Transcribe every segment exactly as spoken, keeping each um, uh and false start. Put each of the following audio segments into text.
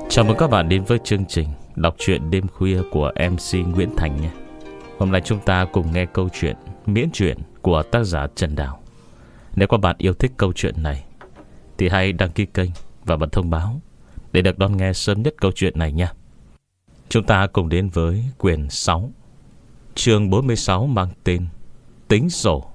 Chào mừng các bạn đến với chương trình đọc truyện đêm khuya của em xê Nguyễn Thành nhé. Hôm nay chúng ta cùng nghe câu chuyện miễn truyện của tác giả Trần Đào. Nếu các bạn yêu thích câu chuyện này thì hãy đăng ký kênh và bật thông báo để được đón nghe sớm nhất câu chuyện này nha. Chúng ta cùng đến với quyển sáu, chương bốn mươi sáu mang tên Tính sổ.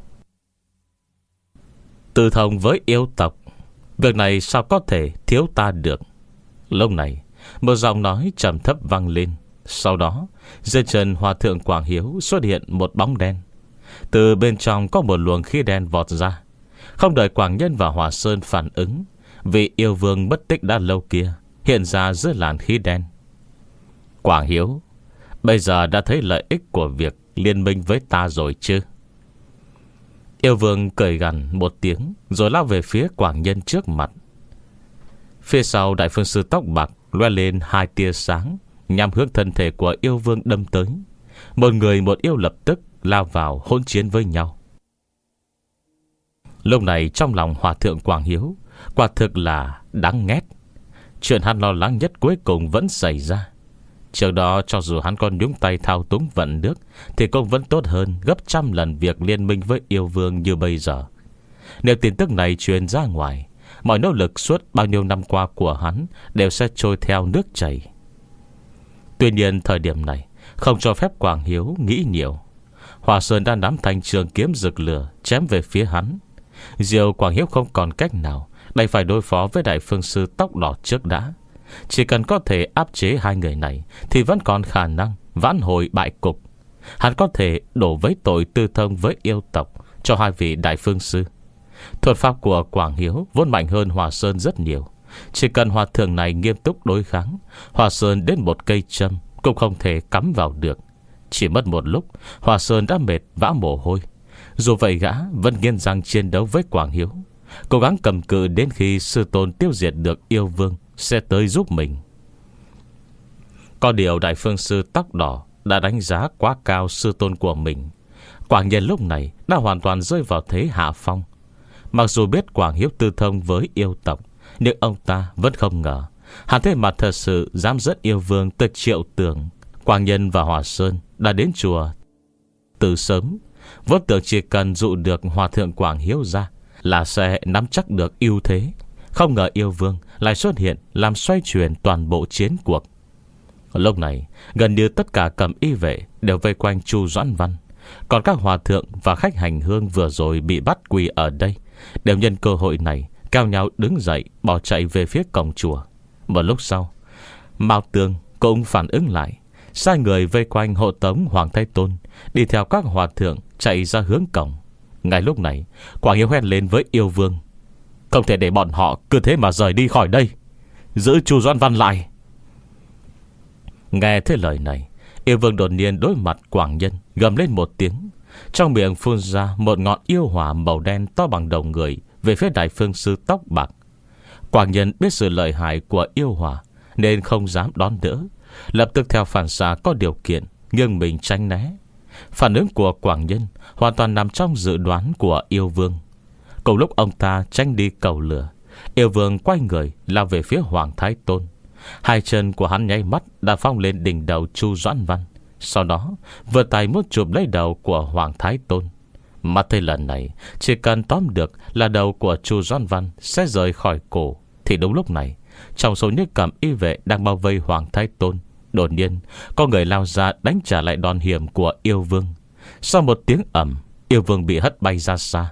Từ thông với yêu tộc, việc này sao có thể thiếu ta được. Lúc này một giọng nói trầm thấp vang lên. Sau đó dưới chân Hòa thượng Quảng Hiếu xuất hiện một bóng đen. Từ bên trong có một luồng khí đen vọt ra. Không đợi Quảng Nhân và Hòa Sơn phản ứng, vị yêu vương mất tích đã lâu kia hiện ra giữa làn khí đen. Quảng Hiếu, bây giờ đã thấy lợi ích của việc liên minh với ta rồi chứ? Yêu vương cười gằn một tiếng rồi lao về phía Quảng Nhân trước mặt. Phía sau Đại Phương Sư tóc bạc loe lên hai tia sáng nhằm hướng thân thể của yêu vương đâm tới. Một người một yêu lập tức lao vào hỗn chiến với nhau. Lúc này trong lòng Hòa thượng Quảng Hiếu quả thực là đáng ghét. Chuyện hắn lo lắng nhất cuối cùng vẫn xảy ra. Trước đó cho dù hắn còn nhúng tay thao túng vận nước thì cũng vẫn tốt hơn gấp trăm lần việc liên minh với yêu vương như bây giờ. Nếu tin tức này truyền ra ngoài, mọi nỗ lực suốt bao nhiêu năm qua của hắn đều sẽ trôi theo nước chảy. Tuy nhiên thời điểm này không cho phép Quảng Hiếu nghĩ nhiều. Hòa Sơn đã nắm thanh trường kiếm rực lửa chém về phía hắn. Diệu Quảng Hiếu không còn cách nào, đành phải đối phó với Đại Phương Sư tóc đỏ trước đã. Chỉ cần có thể áp chế hai người này thì vẫn còn khả năng vãn hồi bại cục. Hắn có thể đổ vấy tội tư thông với yêu tộc cho hai vị Đại Phương Sư. Thuật pháp của Quảng Hiếu vốn mạnh hơn Hòa Sơn rất nhiều. Chỉ cần hòa thượng này nghiêm túc đối kháng, Hòa Sơn đến một cây châm cũng không thể cắm vào được. Chỉ mất một lúc, Hòa Sơn đã mệt vã mồ hôi. Dù vậy gã vẫn nghiến răng chiến đấu với Quảng Hiếu, cố gắng cầm cự đến khi sư tôn tiêu diệt được yêu vương sẽ tới giúp mình. Có điều Đại Phương Sư tóc đỏ đã đánh giá quá cao sư tôn của mình. Quảng Nhân lúc này đã hoàn toàn rơi vào thế hạ phong. Mặc dù biết Quảng Hiếu tư thông với yêu tộc, nhưng ông ta vẫn không ngờ hắn thế mà thật sự dám dẫn yêu vương tới Triệu Tường. Quảng Nhân và Hòa Sơn đã đến chùa từ sớm, vốn tưởng chỉ cần dụ được Hòa thượng Quảng Hiếu ra là sẽ nắm chắc được ưu thế. Không ngờ yêu vương lại xuất hiện làm xoay chuyển toàn bộ chiến cuộc. Lúc này gần như tất cả cẩm y vệ đều vây quanh Chu Doãn Văn. Còn các hòa thượng và khách hành hương vừa rồi bị bắt quỳ ở đây đều nhân cơ hội này cao nhau đứng dậy bỏ chạy về phía cổng chùa. Một lúc sau, Mao Tương cũng phản ứng lại, sai người vây quanh hộ tống Hoàng Thái Tôn, đi theo các hòa thượng chạy ra hướng cổng. Ngay lúc này Quảng Hiếu hét lên với yêu vương: không thể để bọn họ cứ thế mà rời đi khỏi đây, giữ Chu Doãn Văn lại. Nghe thế lời này, yêu vương đột nhiên đối mặt Quảng Nhân gầm lên một tiếng, trong miệng phun ra một ngọn yêu hỏa màu đen to bằng đầu người về phía Đại Phương Sư tóc bạc. Quảng Nhân biết sự lợi hại của yêu hỏa nên không dám đón đỡ, lập tức theo phản xạ có điều kiện nghiêng mình tránh né. Phản ứng của Quảng Nhân hoàn toàn nằm trong dự đoán của yêu vương. Cùng lúc ông ta tránh đi cầu lửa, yêu vương quay người lao về phía Hoàng Thái Tôn. Hai chân của hắn nháy mắt đã phong lên đỉnh đầu Chu Doãn Văn, sau đó vừa tay muốn chụp lấy đầu của Hoàng Thái Tôn. Mà thấy lần này chỉ cần tóm được là đầu của Chu Doãn Văn sẽ rời khỏi cổ, thì đúng lúc này trong số những cẩm y vệ đang bao vây Hoàng Thái Tôn, đột nhiên có người lao ra đánh trả lại đòn hiểm của yêu vương. Sau một tiếng ầm, yêu vương bị hất bay ra xa.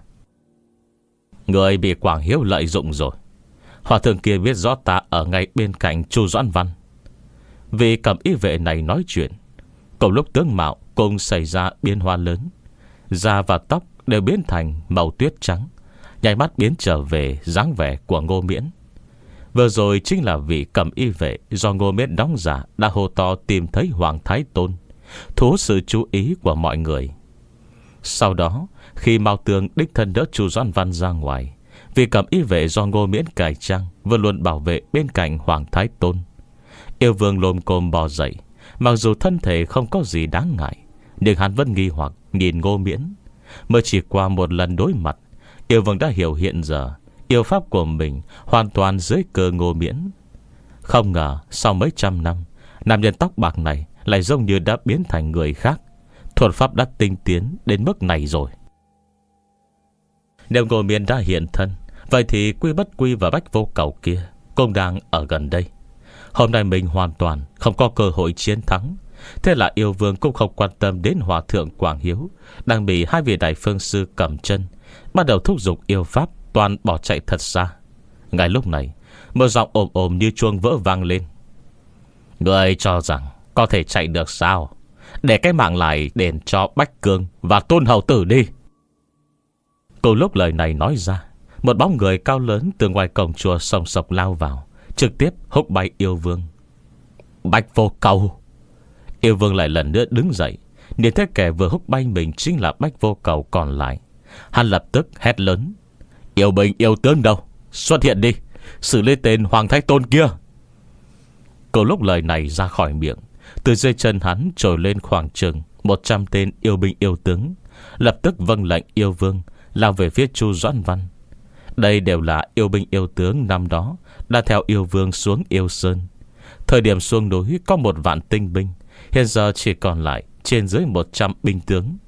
Người bị Quảng Hiếu lợi dụng rồi. Hòa thượng kia biết rõ ta ở ngay bên cạnh Chu Doãn Văn. Vì cẩm y vệ này nói chuyện, cùng lúc tướng mạo cùng xảy ra biến hóa lớn. Da và tóc đều biến thành màu tuyết trắng, nháy mắt biến trở về dáng vẻ của Ngô Miễn. Vừa rồi chính là vị cẩm y vệ do Ngô Miễn đóng giả đã hô to tìm thấy Hoàng Thái Tôn, thu hút sự chú ý của mọi người. Sau đó khi Mao Tương đích thân đỡ Chu Doãn Văn ra ngoài, vì cẩm y vệ do Ngô Miễn cải trang vẫn luôn bảo vệ bên cạnh Hoàng Thái Tôn. Yêu vương lồm cồm bò dậy. Mặc dù thân thể không có gì đáng ngại, nhưng hắn vẫn nghi hoặc nhìn Ngô Miễn. Mới chỉ qua một lần đối mặt, yêu vương đã hiểu hiện giờ yêu pháp của mình hoàn toàn dưới cơ Ngô Miễn. Không ngờ sau mấy trăm năm, nam nhân tóc bạc này lại giống như đã biến thành người khác. Thuật pháp đã tinh tiến đến mức này rồi. Nếu Ngô Miên đã hiện thân, vậy thì Quy Bất Quy và Bách Vô Cầu kia cũng đang ở gần đây. Hôm nay mình hoàn toàn không có cơ hội chiến thắng. Thế là yêu vương cũng không quan tâm đến Hòa thượng Quảng Hiếu đang bị hai vị đại phương sư cầm chân, bắt đầu thúc giục yêu pháp, toàn bỏ chạy thật xa. Ngay lúc này, một giọng ồm ồm như chuông vỡ vang lên. Người cho rằng có thể chạy được sao? Để cái mạng lại đền cho Bách Cương và Tôn Hầu Tử đi. Cùng lúc lời này nói ra, một bóng người cao lớn từ ngoài cổng chùa sòng sọc lao vào, trực tiếp húc bay yêu vương. Bách Vô Cầu! Yêu vương lại lần nữa đứng dậy, nhìn thấy kẻ vừa húc bay mình chính là Bách Vô Cầu còn lại. Hắn lập tức hét lớn. Yêu binh yêu tướng đâu? Xuất hiện đi, xử lý tên Hoàng Thái Tôn kia. Cùng lúc lời này ra khỏi miệng, từ dưới chân hắn trồi lên khoảng chừng một trăm tên yêu binh yêu tướng, lập tức vâng lệnh yêu vương lao về phía Chu Doãn Văn. Đây đều là yêu binh yêu tướng năm đó đã theo yêu vương xuống Yêu Sơn. Thời điểm xuống núi có một vạn tinh binh, hiện giờ chỉ còn lại trên dưới một trăm binh tướng.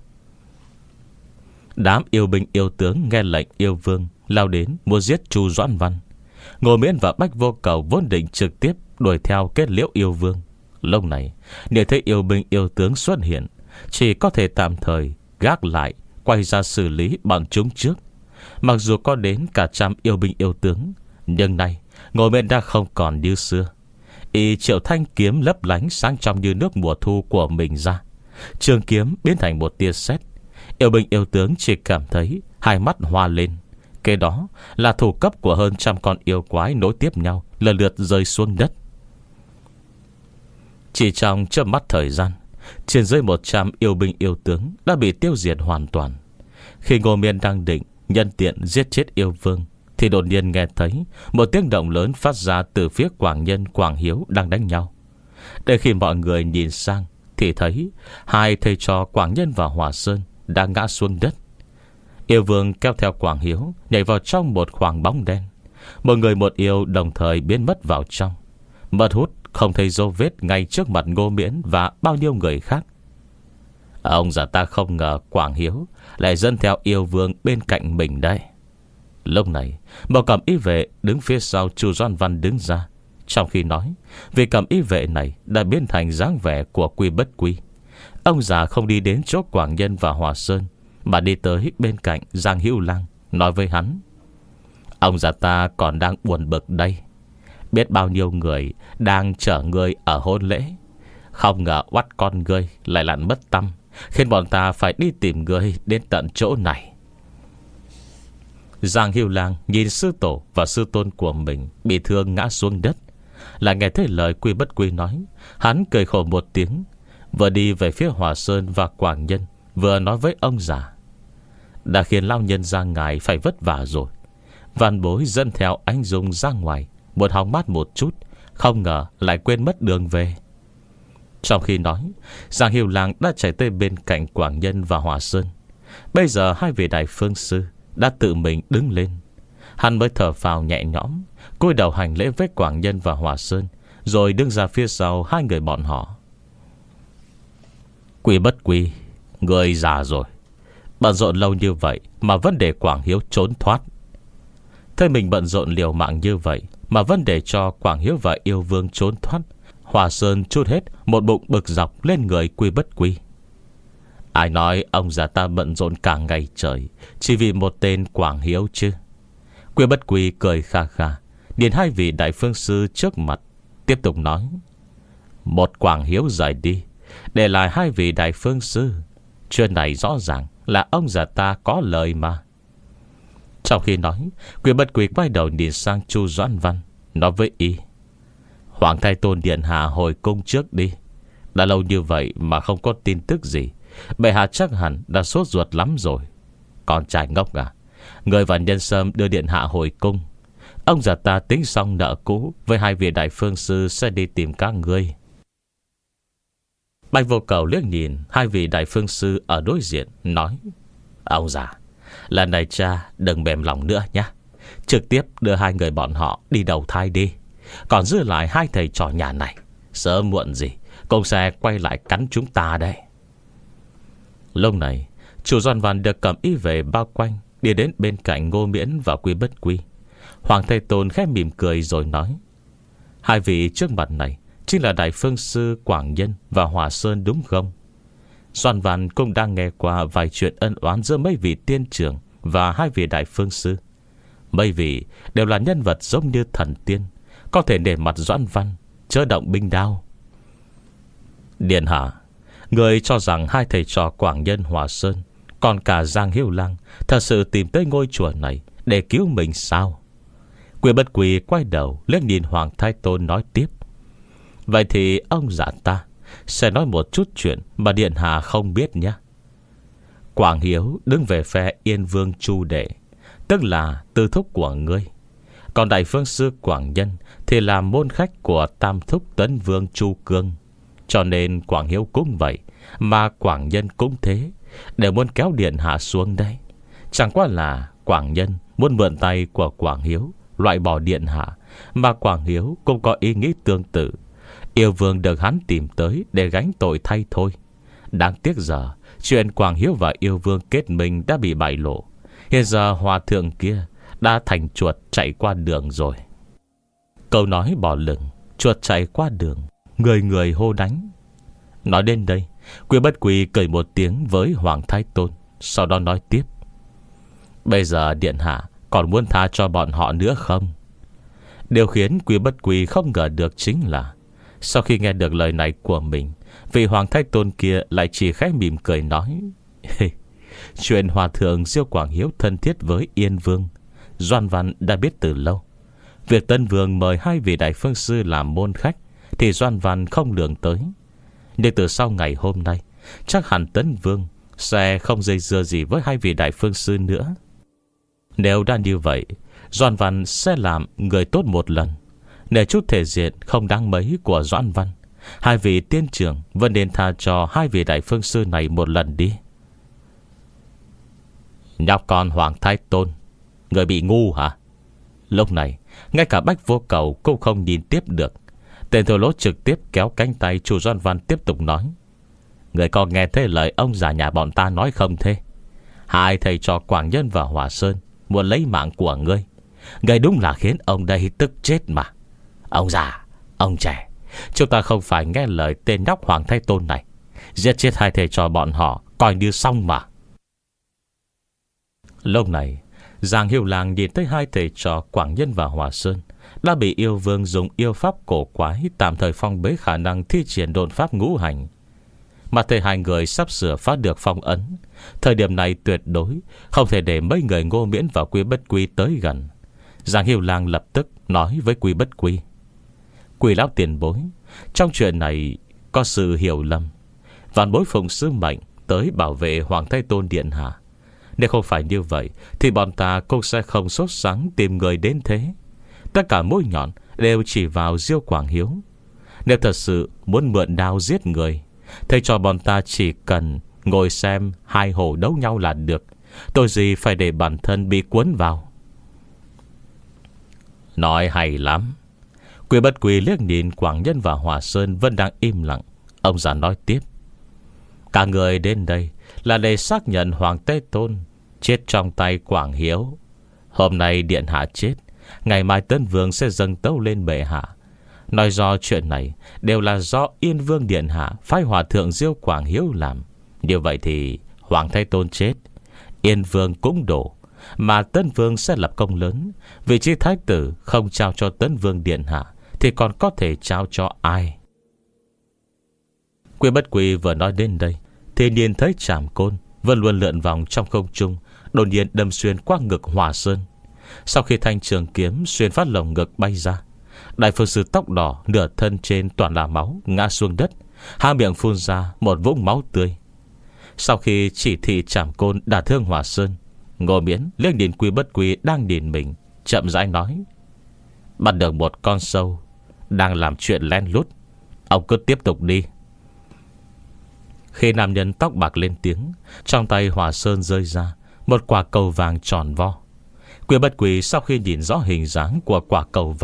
Đám yêu binh yêu tướng nghe lệnh yêu vương lao đến muốn giết Chu Doãn Văn. Ngô Miễn và Bách Vô Cầu vốn định trực tiếp đuổi theo kết liễu yêu vương. Lúc này nếu thấy yêu binh yêu tướng xuất hiện, chỉ có thể tạm thời gác lại, quay ra xử lý bọn chúng trước. Mặc dù có đến cả trăm yêu binh yêu tướng, nhưng nay Ngô Miễn đã không còn như xưa. Y triệu thanh kiếm lấp lánh sáng trong như nước mùa thu của mình ra, trường kiếm biến thành một tia sét. Yêu binh yêu tướng chỉ cảm thấy hai mắt hoa lên. Kế đó là thủ cấp của hơn trăm con yêu quái nối tiếp nhau, lần lượt rơi xuống đất. Chỉ trong chớp mắt thời gian, trên dưới một trăm yêu binh yêu tướng đã bị tiêu diệt hoàn toàn. Khi Ngô Miên đang định nhân tiện giết chết yêu vương, thì đột nhiên nghe thấy một tiếng động lớn phát ra từ phía Quảng Nhân Quảng Hiếu đang đánh nhau. Để khi mọi người nhìn sang, thì thấy hai thầy trò Quảng Nhân và Hòa Sơn đang ngã xuống đất. Yêu vương kéo theo Quảng Hiếu nhảy vào trong một khoảng bóng đen. Một người một yêu đồng thời biến mất vào trong, mất hút không thấy dấu vết ngay trước mặt Ngô Miễn và bao nhiêu người khác. Ông già ta không ngờ Quảng Hiếu lại dẫn theo yêu vương bên cạnh mình đây. Lúc này một cẩm y vệ đứng phía sau Chu Doãn Văn đứng ra. Trong khi nói, vì cẩm y vệ này đã biến thành dáng vẻ của Quy Bất Quy. Ông già không đi đến chỗ Quảng Nhân và Hòa Sơn, mà đi tới bên cạnh Giang Hữu Lang, nói với hắn. Ông già ta còn đang buồn bực đây. Biết bao nhiêu người đang chờ ngươi ở hôn lễ, không ngờ oắt con ngươi lại lặn mất tăm, khiến bọn ta phải đi tìm ngươi đến tận chỗ này. Giang Hữu Lang nhìn sư tổ và sư tôn của mình bị thương ngã xuống đất, là nghe thấy lời Quy Bất Quy nói. Hắn cười khổ một tiếng, vừa đi về phía Hòa Sơn và Quảng Nhân, vừa nói với ông già. Đã khiến lao nhân ra ngài phải vất vả rồi. Văn bối dẫn theo anh Dung ra ngoài, muốn hóng mát một chút, không ngờ lại quên mất đường về. Trong khi nói, Giang Hữu Lang đã chạy tới bên cạnh Quảng Nhân và Hòa Sơn. Bây giờ hai vị đại phương sư đã tự mình đứng lên. Hắn mới thở phào nhẹ nhõm, cúi đầu hành lễ với Quảng Nhân và Hòa Sơn, rồi đứng ra phía sau hai người bọn họ. Quy Bất Quy, người già rồi, bận rộn lâu như vậy mà vẫn để Quảng Hiếu trốn thoát. Thấy mình bận rộn liều mạng như vậy mà vẫn để cho Quảng Hiếu và yêu vương trốn thoát, Hòa Sơn trút hết một bụng bực dọc lên người Quy Bất Quy. Ai nói ông già ta bận rộn cả ngày trời chỉ vì một tên Quảng Hiếu chứ? Quy Bất Quy cười kha kha, nhìn hai vị đại phương sư trước mặt, tiếp tục nói. Một Quảng Hiếu rời đi, để lại hai vị đại phương sư. Chuyện này rõ ràng là ông già ta có lời mà. Trong khi nói, Quy Bất Quy quay đầu nhìn sang Chu Doãn Văn, nói với y. Hoàng Thái Tôn điện hạ hồi cung trước đi. Đã lâu như vậy mà không có tin tức gì, bệ hạ chắc hẳn đã sốt ruột lắm rồi. Con trai ngốc à, người và Nhân Sâm đưa điện hạ hồi cung. Ông già ta tính xong nợ cũ với hai vị đại phương sư sẽ đi tìm các ngươi. Bạch Vô Cầu liếc nhìn hai vị đại phương sư ở đối diện, nói. Ông già, lần này cha đừng mềm lòng nữa nhé, trực tiếp đưa hai người bọn họ đi đầu thai đi. còn giữ lại hai thầy trò nhà này, sớm muộn gì cũng sẽ quay lại cắn chúng ta đây. Lúc này chủ Doan Văn được cầm y về bao quanh, đi đến bên cạnh Ngô Miễn và Quy Bất Quy. Hoàng Thái Tôn khẽ mỉm cười rồi nói: hai vị trước mặt này chính là Đại Phương Sư Quảng Nhân và Hòa Sơn đúng không? Doan Văn cũng đang nghe qua vài chuyện ân oán giữa mấy vị tiên trưởng và hai vị Đại Phương Sư. Mấy vị đều là nhân vật giống như thần tiên, có thể để mặt Doãn Văn chớ động binh đao. Điện hạ, người cho rằng hai thầy trò Quảng Nhân, Hòa Sơn, còn cả Giang Hiếu Lang thật sự tìm tới ngôi chùa này để cứu mình sao? Quy Bất Quy quay đầu liếc nhìn Hoàng Thái Tôn nói tiếp: vậy thì ông giả ta sẽ nói một chút chuyện mà điện hạ không biết nhé. Quảng Hiếu đứng về phe Yên Vương Chu Đệ, tức là tư thúc của ngươi. Còn Đại Phương Sư Quảng Nhân thì là môn khách của tam thúc Tấn Vương Chu Cương. Cho nên Quảng Hiếu cũng vậy, mà Quảng Nhân cũng thế, đều muốn kéo điện hạ xuống đây. Chẳng qua là Quảng Nhân muốn mượn tay của Quảng Hiếu loại bỏ điện hạ, mà Quảng Hiếu cũng có ý nghĩ tương tự. Yêu Vương được hắn tìm tới để gánh tội thay thôi. Đáng tiếc giờ chuyện Quảng Hiếu và Yêu Vương kết minh đã bị bại lộ. Hiện giờ hòa thượng kia đã thành chuột chạy qua đường rồi. Câu nói bỏ lửng, chuột chạy qua đường, người người hô đánh. Nói đến đây, Quy Bất Quy cười một tiếng với Hoàng Thái Tôn, sau đó nói tiếp: bây giờ điện hạ còn muốn tha cho bọn họ nữa không? Điều khiến Quy Bất Quy không ngờ được chính là sau khi nghe được lời này của mình, vị Hoàng Thái Tôn kia lại chỉ khẽ mỉm cười nói: chuyện hòa thượng Diêu Quảng Hiếu thân thiết với Yên Vương, Doan Văn đã biết từ lâu. Việc Tân Vương mời hai vị Đại Phương Sư làm môn khách thì Doan Văn không lường tới. Nhưng từ sau ngày hôm nay, chắc hẳn Tấn Vương sẽ không dây dưa gì với hai vị Đại Phương Sư nữa. Nếu đã như vậy, Doan Văn sẽ làm người tốt một lần. Để chút thể diện không đáng mấy của Doãn Văn, hai vị tiên trưởng vẫn nên tha cho hai vị Đại Phương Sư này một lần đi. Nhóc con Hoàng Thái Tôn, người bị ngu hả? Lúc này ngay cả Bách Vô Cầu cũng không nhìn tiếp được. Tên thô lỗ trực tiếp kéo cánh tay chủ Doan Văn tiếp tục nói: người có nghe thấy lời ông già nhà bọn ta nói không thế? Hai thầy trò Quảng Nhân và Hòa Sơn muốn lấy mạng của ngươi. Ngươi đúng là khiến ông đây tức chết mà. Ông già, ông trẻ, chúng ta không phải nghe lời tên nhóc Hoàng Thái Tôn này, giết chết hai thầy trò bọn họ coi như xong mà. Lúc này Giang Hiếu Lang nhìn thấy hai thầy trò Quảng Nhân và Hòa Sơn đã bị Yêu Vương dùng yêu pháp cổ quái tạm thời phong bế khả năng thi triển độn pháp ngũ hành. Mà thấy hai người sắp sửa phá được phong ấn, thời điểm này tuyệt đối không thể để mấy người Ngô Miễn và Quy Bất Quy tới gần. Giang Hiếu Lang lập tức nói với Quy Bất Quy: Quy lão tiền bối, trong chuyện này có sự hiểu lầm. Vạn bối phụng sứ mệnh tới bảo vệ Hoàng Thái Tôn điện hạ. Nếu không phải như vậy thì bọn ta cũng sẽ không sốt sắng tìm người đến thế. Tất cả mũi nhọn đều chỉ vào Diêu Quảng Hiếu. Nếu thật sự muốn mượn đao giết người, thầy cho bọn ta chỉ cần ngồi xem hai hổ đấu nhau là được. Tôi gì phải để bản thân bị cuốn vào. Nói hay lắm. Quy Bất Quy liếc nhìn Quảng Nhân và Hòa Sơn vẫn đang im lặng. Ông già nói tiếp: cả người đến đây là để xác nhận Hoàng Thái Tôn chết trong tay Quảng Hiếu. Hôm nay điện hạ chết, ngày mai Tấn Vương sẽ dâng tấu lên bệ hạ, nói do chuyện này đều là do Yên Vương điện hạ phái hòa thượng Diêu Quảng Hiếu làm. Như vậy thì Hoàng Thái Tôn chết, Yên Vương cũng đổ, mà Tấn Vương sẽ lập công lớn. Vị trí thái tử không trao cho Tấn Vương điện hạ thì còn có thể trao cho ai? Quy Bất Quy vừa nói đến đây thì nhìn thấy trảm côn vẫn luôn lượn vòng trong không trung, đột nhiên đâm xuyên qua ngực Hòa Sơn. Sau khi thanh trường kiếm xuyên phát lồng ngực bay ra, Đại Phương Sư tóc đỏ nửa thân trên toàn là máu ngã xuống đất, hai miệng phun ra một vũng máu tươi. Sau khi chỉ thị trảm côn đả thương Hòa Sơn, Ngô Miễn liếc nhìn Quy Bất Quy đang nhìn mình, chậm rãi nói: bắt được một con sâu đang làm chuyện lén lút, ông cứ tiếp tục đi. Khi nam nhân tóc bạc lên tiếng, trong tay Hòa Sơn rơi ra một quả cầu vàng tròn vo. Quy Bất Quy sau khi nhìn rõ hình dáng của quả cầu vàng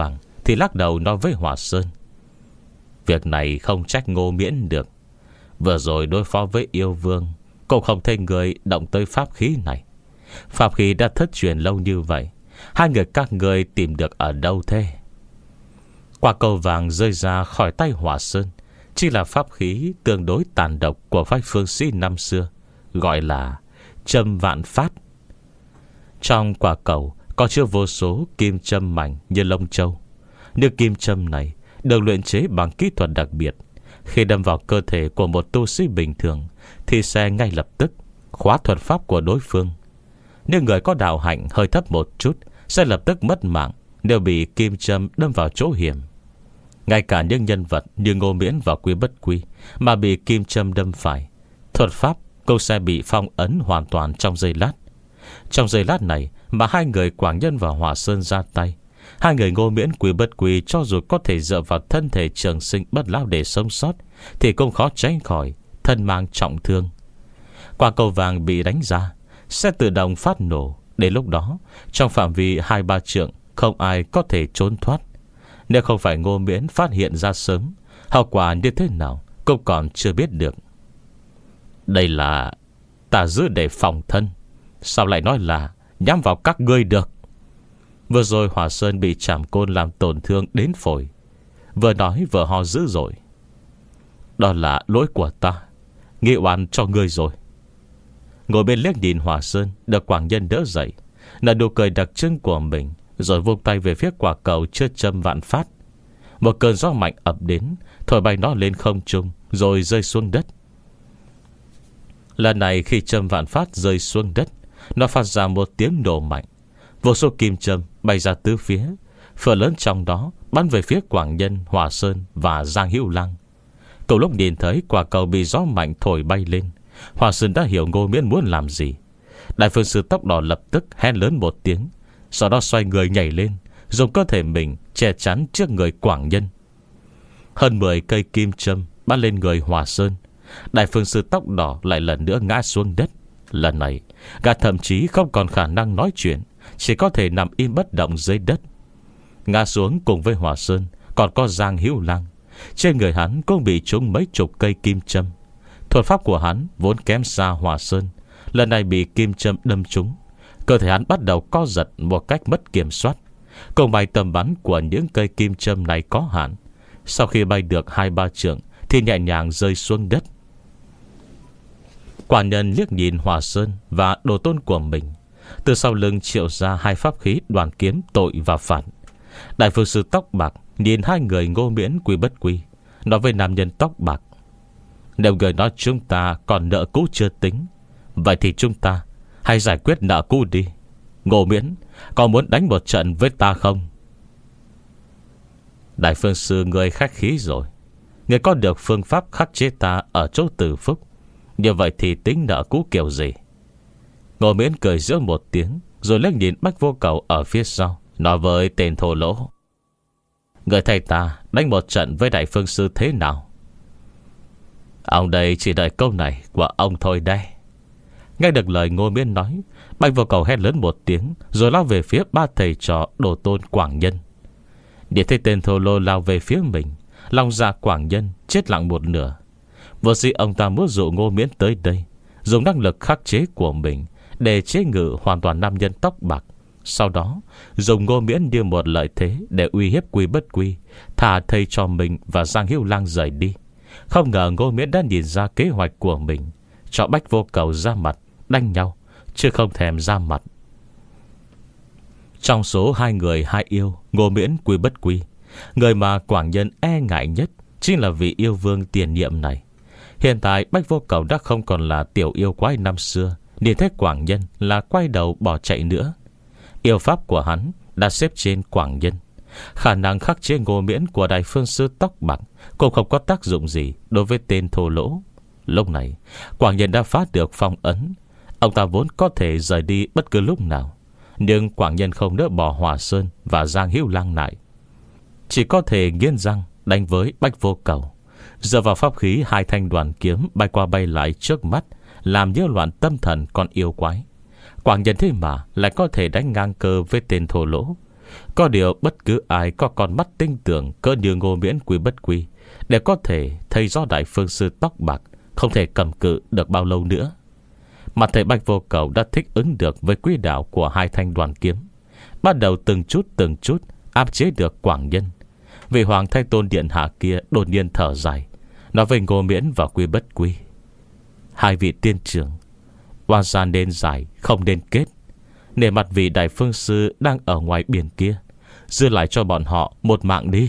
thì lắc đầu nói với Hòa Sơn: Việc này không trách Ngô Miễn được. Vừa rồi đối phó với yêu vương, cũng không thấy người động tới pháp khí này. Pháp khí đã thất truyền lâu như vậy, hai người các người tìm được ở đâu thế? Quả cầu vàng rơi ra khỏi tay Hòa Sơn chỉ là pháp khí tương đối tàn độc của phái phương sĩ năm xưa, gọi là châm vạn phát. Trong quả cầu có chứa vô số kim châm mảnh như lông châu. Nước kim châm này được luyện chế bằng kỹ thuật đặc biệt. Khi đâm vào cơ thể của một tu sĩ bình thường thì sẽ ngay lập tức khóa thuật pháp của đối phương. Nếu người có đạo hạnh hơi thấp một chút sẽ lập tức mất mạng nếu bị kim châm đâm vào chỗ hiểm. Ngay cả những nhân vật như Ngô Miễn và Quy Bất Quy mà bị kim châm đâm phải, thuật pháp cũng sẽ bị phong ấn hoàn toàn trong giây lát. Trong giây lát này mà hai người Quảng Nhân và Hòa Sơn ra tay, hai người Ngô Miễn Quy Bất Quy cho dù có thể dựa vào thân thể trường sinh bất lão để sống sót thì cũng khó tránh khỏi thân mang trọng thương. Quả cầu vàng bị đánh ra sẽ tự động phát nổ. Đến lúc đó trong phạm vi hai ba trượng không ai có thể trốn thoát. Nếu không phải Ngô Miễn phát hiện ra sớm, hậu quả như thế nào cũng còn chưa biết được. Đây là ta giữ để phòng thân, sao lại nói là nhắm vào các ngươi được? Vừa rồi Hòa Sơn bị chảm côn làm tổn thương đến phổi, vừa nói vừa ho dữ dội. Đó là lỗi của ta, nghị oan cho ngươi rồi. Ngồi bên liếc nhìn Hòa Sơn được Quảng Nhân đỡ dậy, nở nụ cười đặc trưng của mình, rồi vung tay về phía quả cầu chưa châm vạn phát. Một cơn gió mạnh ập đến, thổi bay nó lên không trung, rồi rơi xuống đất. Lần này khi châm vạn phát rơi xuống đất, nó phát ra một tiếng nổ mạnh. Vô số kim châm bay ra tứ phía, phần lớn trong đó bắn về phía Quảng Nhân, Hòa Sơn và Giang Hữu Lăng. Cùng lúc nhìn thấy quả cầu bị gió mạnh thổi bay lên, Hòa Sơn đã hiểu Ngô Miễn muốn làm gì. Đại phương sư tóc đỏ lập tức hét lớn một tiếng, sau đó xoay người nhảy lên, dùng cơ thể mình che chắn trước người Quảng Nhân. Hơn mười cây kim châm bắn lên người Hòa Sơn. Đại phương sư tóc đỏ lại lần nữa ngã xuống đất. Lần này gã thậm chí không còn khả năng nói chuyện, chỉ có thể nằm im bất động dưới đất. Ngã xuống cùng với Hòa Sơn còn có Giang Hữu Lăng. Trên người hắn cũng bị trúng mấy chục cây kim châm. Thuật pháp của hắn vốn kém xa Hòa Sơn, lần này bị kim châm đâm trúng, cơ thể hắn bắt đầu co giật một cách mất kiểm soát. Cùng bay tầm bắn của những cây kim châm này có hạn, sau khi bay được hai ba trượng thì nhẹ nhàng rơi xuống đất. Quả Nhân liếc nhìn Hòa Sơn và đồ tôn của mình, từ sau lưng triệu ra hai pháp khí đoàn kiếm tội và phản. Đại phương sư tóc bạc nhìn hai người Ngô Miễn Quy Bất Quy, nói với nam nhân tóc bạc: Nếu người nói chúng ta còn nợ cũ chưa tính, vậy thì chúng ta hãy giải quyết nợ cũ đi. Ngô Miễn, có muốn đánh một trận với ta không? Đại phương sư người khách khí rồi, người có được phương pháp khắc chế ta ở chỗ Từ Phúc, như vậy thì tính nợ cũ kiểu gì? Ngô Miễn cười giữa một tiếng, rồi liếc nhìn Bách Vô Cầu ở phía sau, nói với tên thô lỗ: Người thầy ta đánh một trận với đại phương sư thế nào? Ông đây chỉ đợi câu này của ông thôi đây. Nghe được lời Ngô Miễn nói, Bách Vô Cầu hét lớn một tiếng, rồi lao về phía ba thầy trò đồ tôn Quảng Nhân. Để thấy tên thô lô lao về phía mình, lòng dạ Quảng Nhân chết lặng một nửa. Vừa gì ông ta muốn dụ Ngô Miễn tới đây, dùng năng lực khắc chế của mình để chế ngự hoàn toàn nam nhân tóc bạc, sau đó dùng Ngô Miễn như một lợi thế để uy hiếp Quy Bất Quy, thả thầy cho mình và Giang Hữu Lăng rời đi. Không ngờ Ngô Miễn đã nhìn ra kế hoạch của mình, cho Bách Vô Cầu ra mặt đánh nhau, chứ không thèm ra mặt. Trong số hai người hai yêu Ngô Miễn Quy Bất Quy, người mà Quảng Nhân e ngại nhất chính là vị yêu vương tiền nhiệm này. Hiện tại Bách Vô Cầu đã không còn là tiểu yêu quái năm xưa, nhìn thấy Quảng Nhân là quay đầu bỏ chạy nữa. Yêu pháp của hắn đã xếp trên Quảng Nhân. Khả năng khắc chế Ngô Miễn của đại phương sư tóc bạc cũng không có tác dụng gì đối với tên thô lỗ. Lúc này Quảng Nhân đã phá được phong ấn. Ông ta vốn có thể rời đi bất cứ lúc nào, nhưng Quảng Nhân không nỡ bỏ Hòa Sơn và Giang Hữu Lăng lại, chỉ có thể nghiến răng đánh với Bách Vô Cầu. Giờ vào pháp khí hai thanh đoàn kiếm bay qua bay lại trước mắt, làm nhiễu loạn tâm thần con yêu quái. Quảng Nhân thế mà lại có thể đánh ngang cơ với tên thô lỗ. Có điều bất cứ ai có con mắt tinh tưởng cỡ như Ngô Miễn Quy Bất Quy để có thể thấy rõ Đại Phương Sư tóc bạc không thể cầm cự được bao lâu nữa. Mà thầy Bạch Vô Cầu đã thích ứng được với quỹ đạo của hai thanh đoàn kiếm, bắt đầu từng chút từng chút áp chế được Quảng Nhân. Vị Hoàng Thái Tôn Điện Hạ kia đột nhiên thở dài, nói với Ngô Miễn và Quy Bất Quy: hai vị tiên trưởng, oan gia nên giải không nên kết. Nể mặt vị Đại Phương Sư đang ở ngoài biển kia, giữ lại cho bọn họ một mạng đi.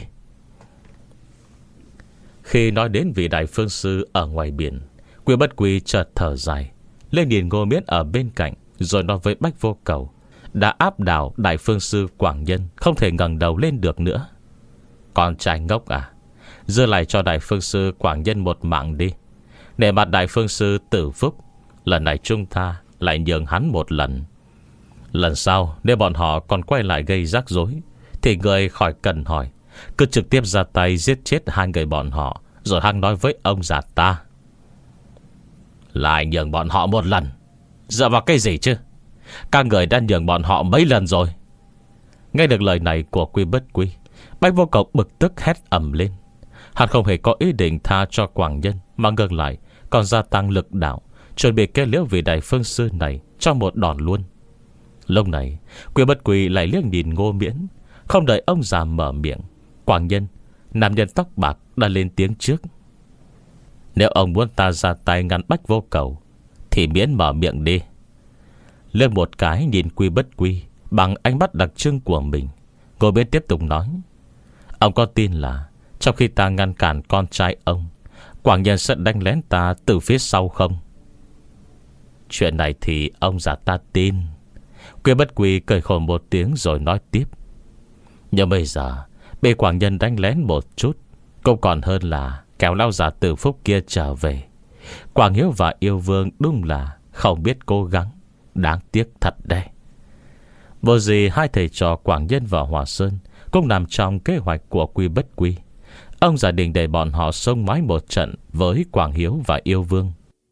Khi nói đến vị Đại Phương Sư ở ngoài biển, Quy Bất Quy chợt thở dài, lên nhìn Ngô Miễn ở bên cạnh, rồi nói với Bạch Vô Cầu: đã áp đảo Đại Phương Sư Quảng Nhân, không thể ngẩng đầu lên được nữa. Con trai ngốc à, giữ lại cho Đại Phương Sư Quảng Nhân một mạng đi. Để mặt Đại Phương Sư tử phúc, lần này chúng ta lại nhường hắn một lần. Lần sau nếu bọn họ còn quay lại gây rắc rối thì người khỏi cần hỏi, cứ trực tiếp ra tay giết chết hai người bọn họ, rồi hăng nói với ông già ta: lại nhường bọn họ một lần? Dựa vào cái gì chứ? Các người đã nhường bọn họ mấy lần rồi. Nghe được lời này của Quy Bất Quy, Bạch Vô Cầu bực tức hét ầm lên. Hắn không hề có ý định tha cho Quảng Nhân, mà ngược lại còn gia tăng lực đạo, chuẩn bị kết liễu vị Đại Phương Sư này cho một đòn luôn. Lúc này Quy Bất Quy lại liếc nhìn Ngô Miễn. Không đợi ông già mở miệng, Quảng Nhân, nam nhân tóc bạc, đã lên tiếng trước: nếu ông muốn ta ra tay ngăn Bạch Vô Cầu thì miễn mở miệng đi. Lên một cái nhìn Quy Bất Quy bằng ánh mắt đặc trưng của mình, Ngô Miễn tiếp tục nói: ông có tin là trong khi ta ngăn cản con trai ông, Quảng Nhân sẽ đánh lén ta từ phía sau không? Chuyện này thì ông già ta tin. Quy Bất Quy cười khổ một tiếng rồi nói tiếp: nhưng bây giờ bị Quảng Nhân đánh lén một chút cũng còn hơn là kéo lao giả Tử Phúc kia trở về. Quảng Hiếu và Yêu Vương đúng là không biết cố gắng, đáng tiếc thật đấy. Vô gì hai thầy trò Quảng Nhân và Hòa Sơn cũng nằm trong kế hoạch của Quy Bất Quy. Ông giả định để bọn họ xông mái một trận với Quảng Hiếu và Yêu Vương.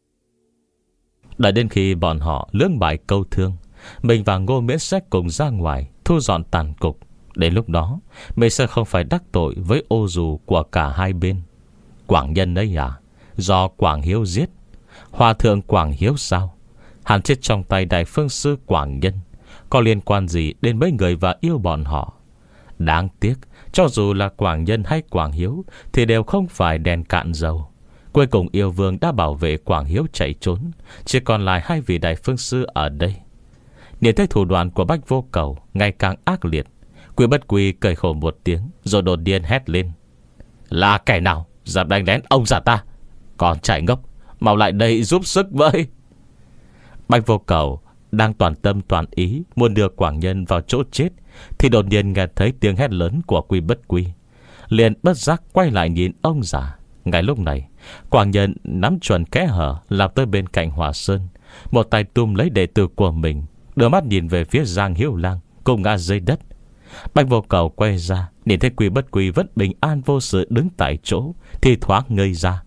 Đợi đến khi bọn họ lưỡng bại câu thương, mình và Ngô Miễn sẽ cùng ra ngoài thu dọn tàn cục. Đến lúc đó mình sẽ không phải đắc tội với ô dù của cả hai bên. Quảng Nhân ấy à, do Quảng Hiếu giết. Hòa thượng Quảng Hiếu sao? Hắn chết trong tay Đại Phương Sư Quảng Nhân, có liên quan gì đến mấy người và yêu bọn họ? Đáng tiếc, cho dù là Quảng Nhân hay Quảng Hiếu thì đều không phải đèn cạn dầu. Cuối cùng Yêu Vương đã bảo vệ Quảng Hiếu chạy trốn, chỉ còn lại hai vị Đại Phương Sư ở đây. Nhìn thấy thủ đoạn của Bạch Vô Cầu ngày càng ác liệt, Quy Bất Quy cười khổ một tiếng, rồi đột nhiên hét lên: là kẻ nào dám đánh lén ông già ta? Còn chạy ngốc, mau lại đây giúp sức với. Bạch Vô Cầu đang toàn tâm toàn ý muốn đưa Quảng Nhân vào chỗ chết, thì đột nhiên nghe thấy tiếng hét lớn của Quy Bất Quy, liền bất giác quay lại nhìn ông già. Ngay lúc này, Quảng Nhân nắm chuẩn kẽ hở lao tới bên cạnh Hòa Sơn, một tay túm lấy đệ tử của mình, đưa mắt nhìn về phía Giang Hiếu Lang cùng ngã dưới đất. Bạch Vô Cầu quay ra, nhìn thấy Quy Bất Quy vẫn bình an vô sự đứng tại chỗ, thì thoáng ngây ra.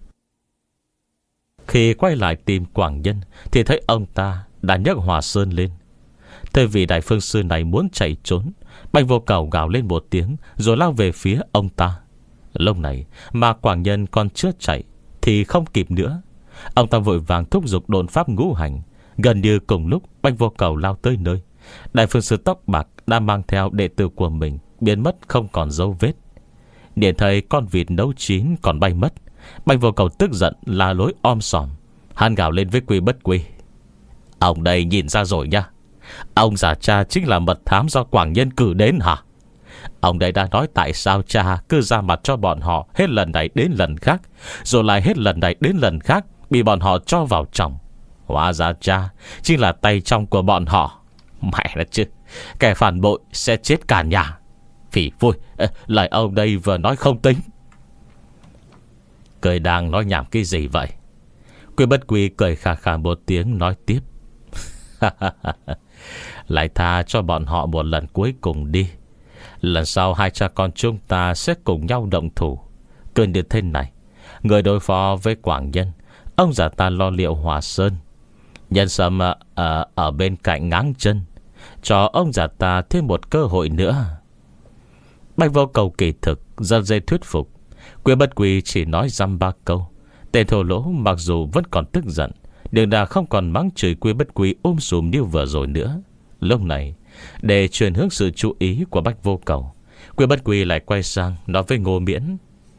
Khi quay lại tìm Quảng Nhân thì thấy ông ta đã nhấc Hòa Sơn lên. Thế vì Đại Phương Sư này muốn chạy trốn, Bạch Vô Cầu gào lên một tiếng rồi lao về phía ông ta. Lúc này mà Quảng Nhân còn chưa chạy thì không kịp nữa. Ông ta vội vàng thúc giục độn pháp ngũ hành. Gần như cùng lúc Bạch Vô Cầu lao tới nơi, Đại Phương Sư tóc bạc đã mang theo đệ tử của mình biến mất không còn dấu vết. Nhìn thấy con vịt nấu chín còn bay mất, Bạch Vô Cầu tức giận la lối om sòm. Hắn gào lên với Quy Bất Quy: ông đây nhìn ra rồi nha, ông già cha chính là mật thám do Quảng Nhân cử đến hả? Ông đây đã nói tại sao cha cứ ra mặt cho bọn họ hết lần này đến lần khác, rồi lại hết lần này đến lần khác bị bọn họ cho vào chồng. Hóa ra cha chính là tay trong của bọn họ. Mẹ là chứ, kẻ phản bội sẽ chết cả nhà. Phỉ vui, lời ông đây vừa nói không tính. Cười đang nói nhảm cái gì vậy? Quy Bất Quy cười khà khà một tiếng nói tiếp: lại tha cho bọn họ một lần cuối cùng đi. Lần sau hai cha con chúng ta sẽ cùng nhau động thủ. Cứ như thế này, người đối phó với Quảng Nhân, ông già ta lo liệu Hòa Sơn. Nhân Sâm uh, uh, ở bên cạnh ngáng chân, cho ông già ta thêm một cơ hội nữa. Bạch Vô Cầu kỳ thực rất dễ thuyết phục. Quý Bất Quy chỉ nói dăm ba câu. Tên thô lỗ mặc dù vẫn còn tức giận, nhưng đã không còn mắng chửi Quý Bất Quy ôm sùm như vừa rồi nữa. Lúc này, để chuyển hướng sự chú ý của Bạch Vô Cầu, Quý Bất Quy lại quay sang nói với Ngô Miễn: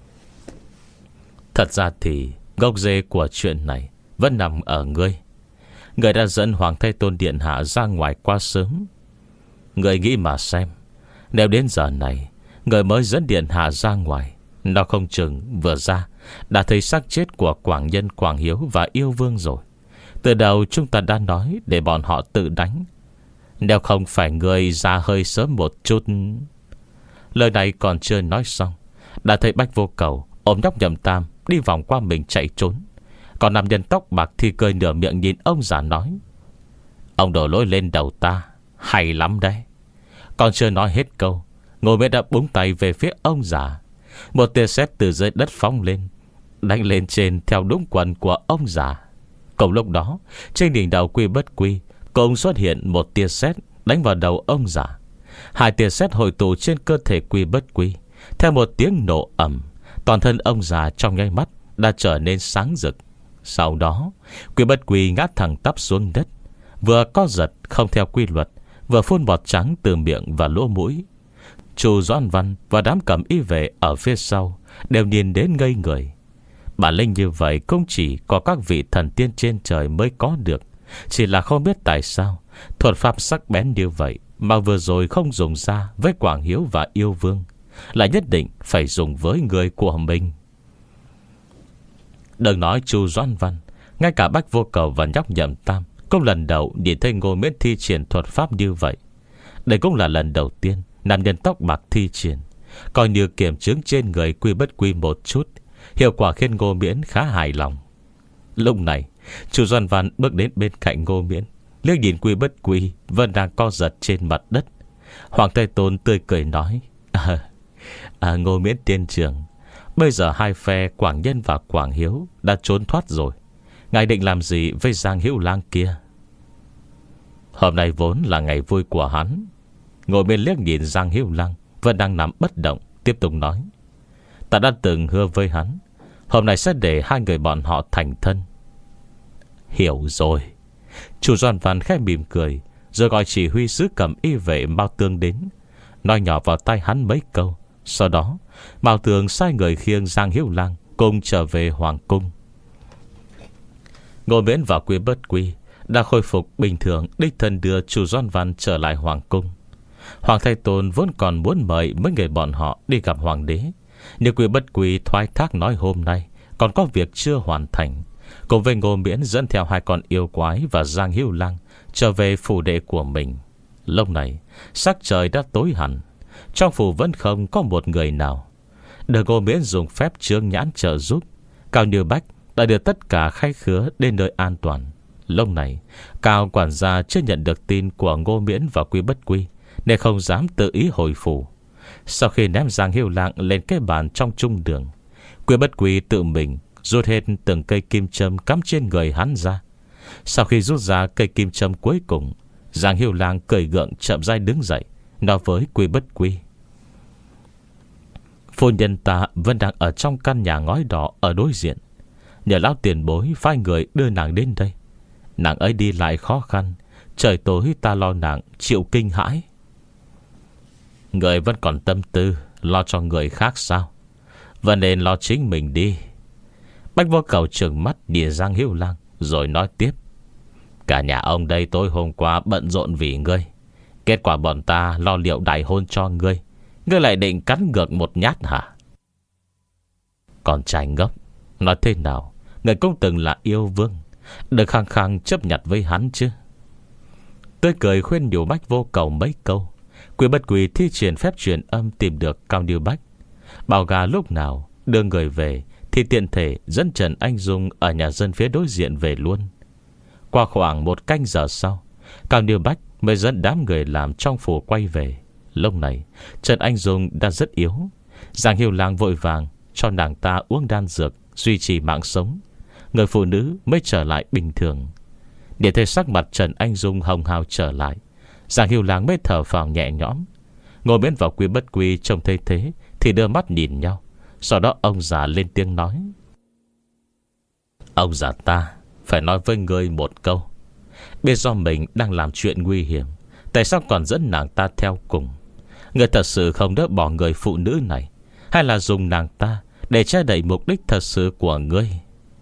Thật ra thì gốc rễ của chuyện này vẫn nằm ở ngươi. Ngươi đã dẫn Hoàng Thái Tôn Điện Hạ ra ngoài quá sớm. Ngươi nghĩ mà xem, nếu đến giờ này ngươi mới dẫn Điện Hạ ra ngoài, nó không chừng vừa ra đã thấy xác chết của Quảng Nhân, Quảng Hiếu và Yêu Vương rồi. Từ đầu chúng ta đã nói để bọn họ tự đánh. Nếu không phải ngươi ra hơi sớm một chút. Lời này còn chưa nói xong, đã thấy Bạch Vô Cầu ôm nhóc Nhậm Tam đi vòng qua mình chạy trốn. Còn nam nhân tóc bạc thì cười nửa miệng nhìn ông già nói: Ông đổ lỗi lên đầu ta, hay lắm đấy. Còn chưa nói hết câu, Ngô Miễn đã búng tay về phía ông già. Một tia sét từ dưới đất phóng lên, đánh lên trên theo đúng quần của ông già. Cùng lúc đó, trên đỉnh đầu Quy Bất Quy cũng xuất hiện một tia sét đánh vào đầu ông già. Hai tia sét hội tụ trên cơ thể Quy Bất Quy. Theo một tiếng nổ ầm, toàn thân ông già trong nháy mắt đã trở nên sáng rực. Sau đó, Quy Bất Quy ngã thẳng tắp xuống đất, vừa co giật không theo quy luật, vừa phun bọt trắng từ miệng và lỗ mũi. Chu Doãn Văn và đám cẩm y vệ ở phía sau đều nhìn đến ngây người. Bản lĩnh như vậy cũng chỉ có các vị thần tiên trên trời mới có được. Chỉ là không biết tại sao thuật pháp sắc bén như vậy mà vừa rồi không dùng ra với Quảng Hiếu và Yêu Vương, lại nhất định phải dùng với người của mình. Đừng nói Chu Doãn Văn, ngay cả Bạch Vô Cầu và nhóc Nhậm Tam cũng lần đầu nhìn thấy Ngô Miễn thi triển thuật pháp như vậy. Đây cũng là lần đầu tiên nam nhân tóc bạc thi triển, coi như kiểm chứng trên người Quy Bất Quy một chút. Hiệu quả khiến Ngô Miễn khá hài lòng. Lúc này, Chu Doãn Văn bước đến bên cạnh Ngô Miễn, liếc nhìn Quy Bất Quy vẫn đang co giật trên mặt đất. Hoàng Thái Tôn tươi cười nói: à, à, Ngô Miễn tiên trưởng, bây giờ hai phe Quảng Nhân và Quảng Hiếu đã trốn thoát rồi. Ngài định làm gì với Giang Hữu Lang kia? Hôm nay vốn là ngày vui của hắn. Ngồi bên liếc nhìn Giang Hữu Lang vẫn đang nằm bất động, tiếp tục nói: Ta đã từng hứa với hắn, hôm nay sẽ để hai người bọn họ thành thân. Hiểu rồi. Chu Doãn Văn khẽ mỉm cười, rồi gọi chỉ huy sứ cầm y vệ Mao Tương đến, nói nhỏ vào tai hắn mấy câu. Sau đó Mao Tương sai người khiêng Giang Hữu Lang cùng trở về Hoàng cung. Ngô Miễn và Quy Bất Quy đã khôi phục bình thường, đích thân đưa Chu Doãn Văn trở lại Hoàng cung. Hoàng Thái Tôn vốn còn muốn mời mấy người bọn họ đi gặp Hoàng đế, nhưng Quy Bất Quy thoái thác nói hôm nay còn có việc chưa hoàn thành, cùng với Ngô Miễn dẫn theo hai con yêu quái và Giang Hữu Lang trở về phủ đệ của mình. Lúc này sắc trời đã tối hẳn, trong phủ vẫn không có một người nào. Được Ngô Miễn dùng phép chướng nhãn trợ giúp, Cao Như Bách đã đưa tất cả khách khứa đến nơi an toàn. Lúc này Cao quản gia chưa nhận được tin của Ngô Miễn và Quy Bất Quy, nên không dám tự ý hồi phủ. Sau khi ném Giang Hữu Lang lên cái bàn trong trung đường, Quy Bất Quy tự mình rút hết từng cây kim châm cắm trên người hắn ra. Sau khi rút ra cây kim châm cuối cùng, Giang Hữu Lang cười gượng chậm rãi đứng dậy, nói với Quy Bất Quy: Phu nhân ta vẫn đang ở trong căn nhà ngói đỏ ở đối diện, nhờ lão tiền bối phái người đưa nàng đến đây. Nàng ấy đi lại khó khăn, trời tối ta lo nàng chịu kinh hãi. Người vẫn còn tâm tư lo cho người khác sao? Vẫn nên lo chính mình đi. Bạch Vô Cầu trừng mắt nhìn Giang Hữu Lang rồi nói tiếp: Cả nhà ông đây tối hôm qua bận rộn vì ngươi, kết quả bọn ta lo liệu đại hôn cho ngươi, ngươi lại định cắn ngược một nhát hả? Còn trai ngốc, nói thế nào người cũng từng là yêu vương, đừng khăng khăng chấp nhận với hắn chứ. Tôi cười khuyên nhủ Bạch Vô Cầu mấy câu. Quy Bất Quy thi triển phép truyền âm tìm được Cao Như Bách, bảo gà lúc nào đưa người về thì tiện thể dẫn Trần Anh Dung ở nhà dân phía đối diện về luôn. Qua khoảng một canh giờ sau, Cao Như Bách mới dẫn đám người làm trong phủ quay về. Lúc này Trần Anh Dung đã rất yếu. Giang Hữu Lang vội vàng cho nàng ta uống đan dược duy trì mạng sống, người phụ nữ mới trở lại bình thường. Để thấy sắc mặt Trần Anh Dung hồng hào trở lại, Giang Hữu Lang mới thở phào nhẹ nhõm. Ngô Miễn và Quy Bất Quy trông thấy thế thì đưa mắt nhìn nhau. Sau đó ông già lên tiếng nói: Ông già ta phải nói với ngươi một câu. Biết do mình đang làm chuyện nguy hiểm, tại sao còn dẫn nàng ta theo cùng? Ngươi thật sự không đỡ bỏ người phụ nữ này, hay là dùng nàng ta để che đậy mục đích thật sự của ngươi?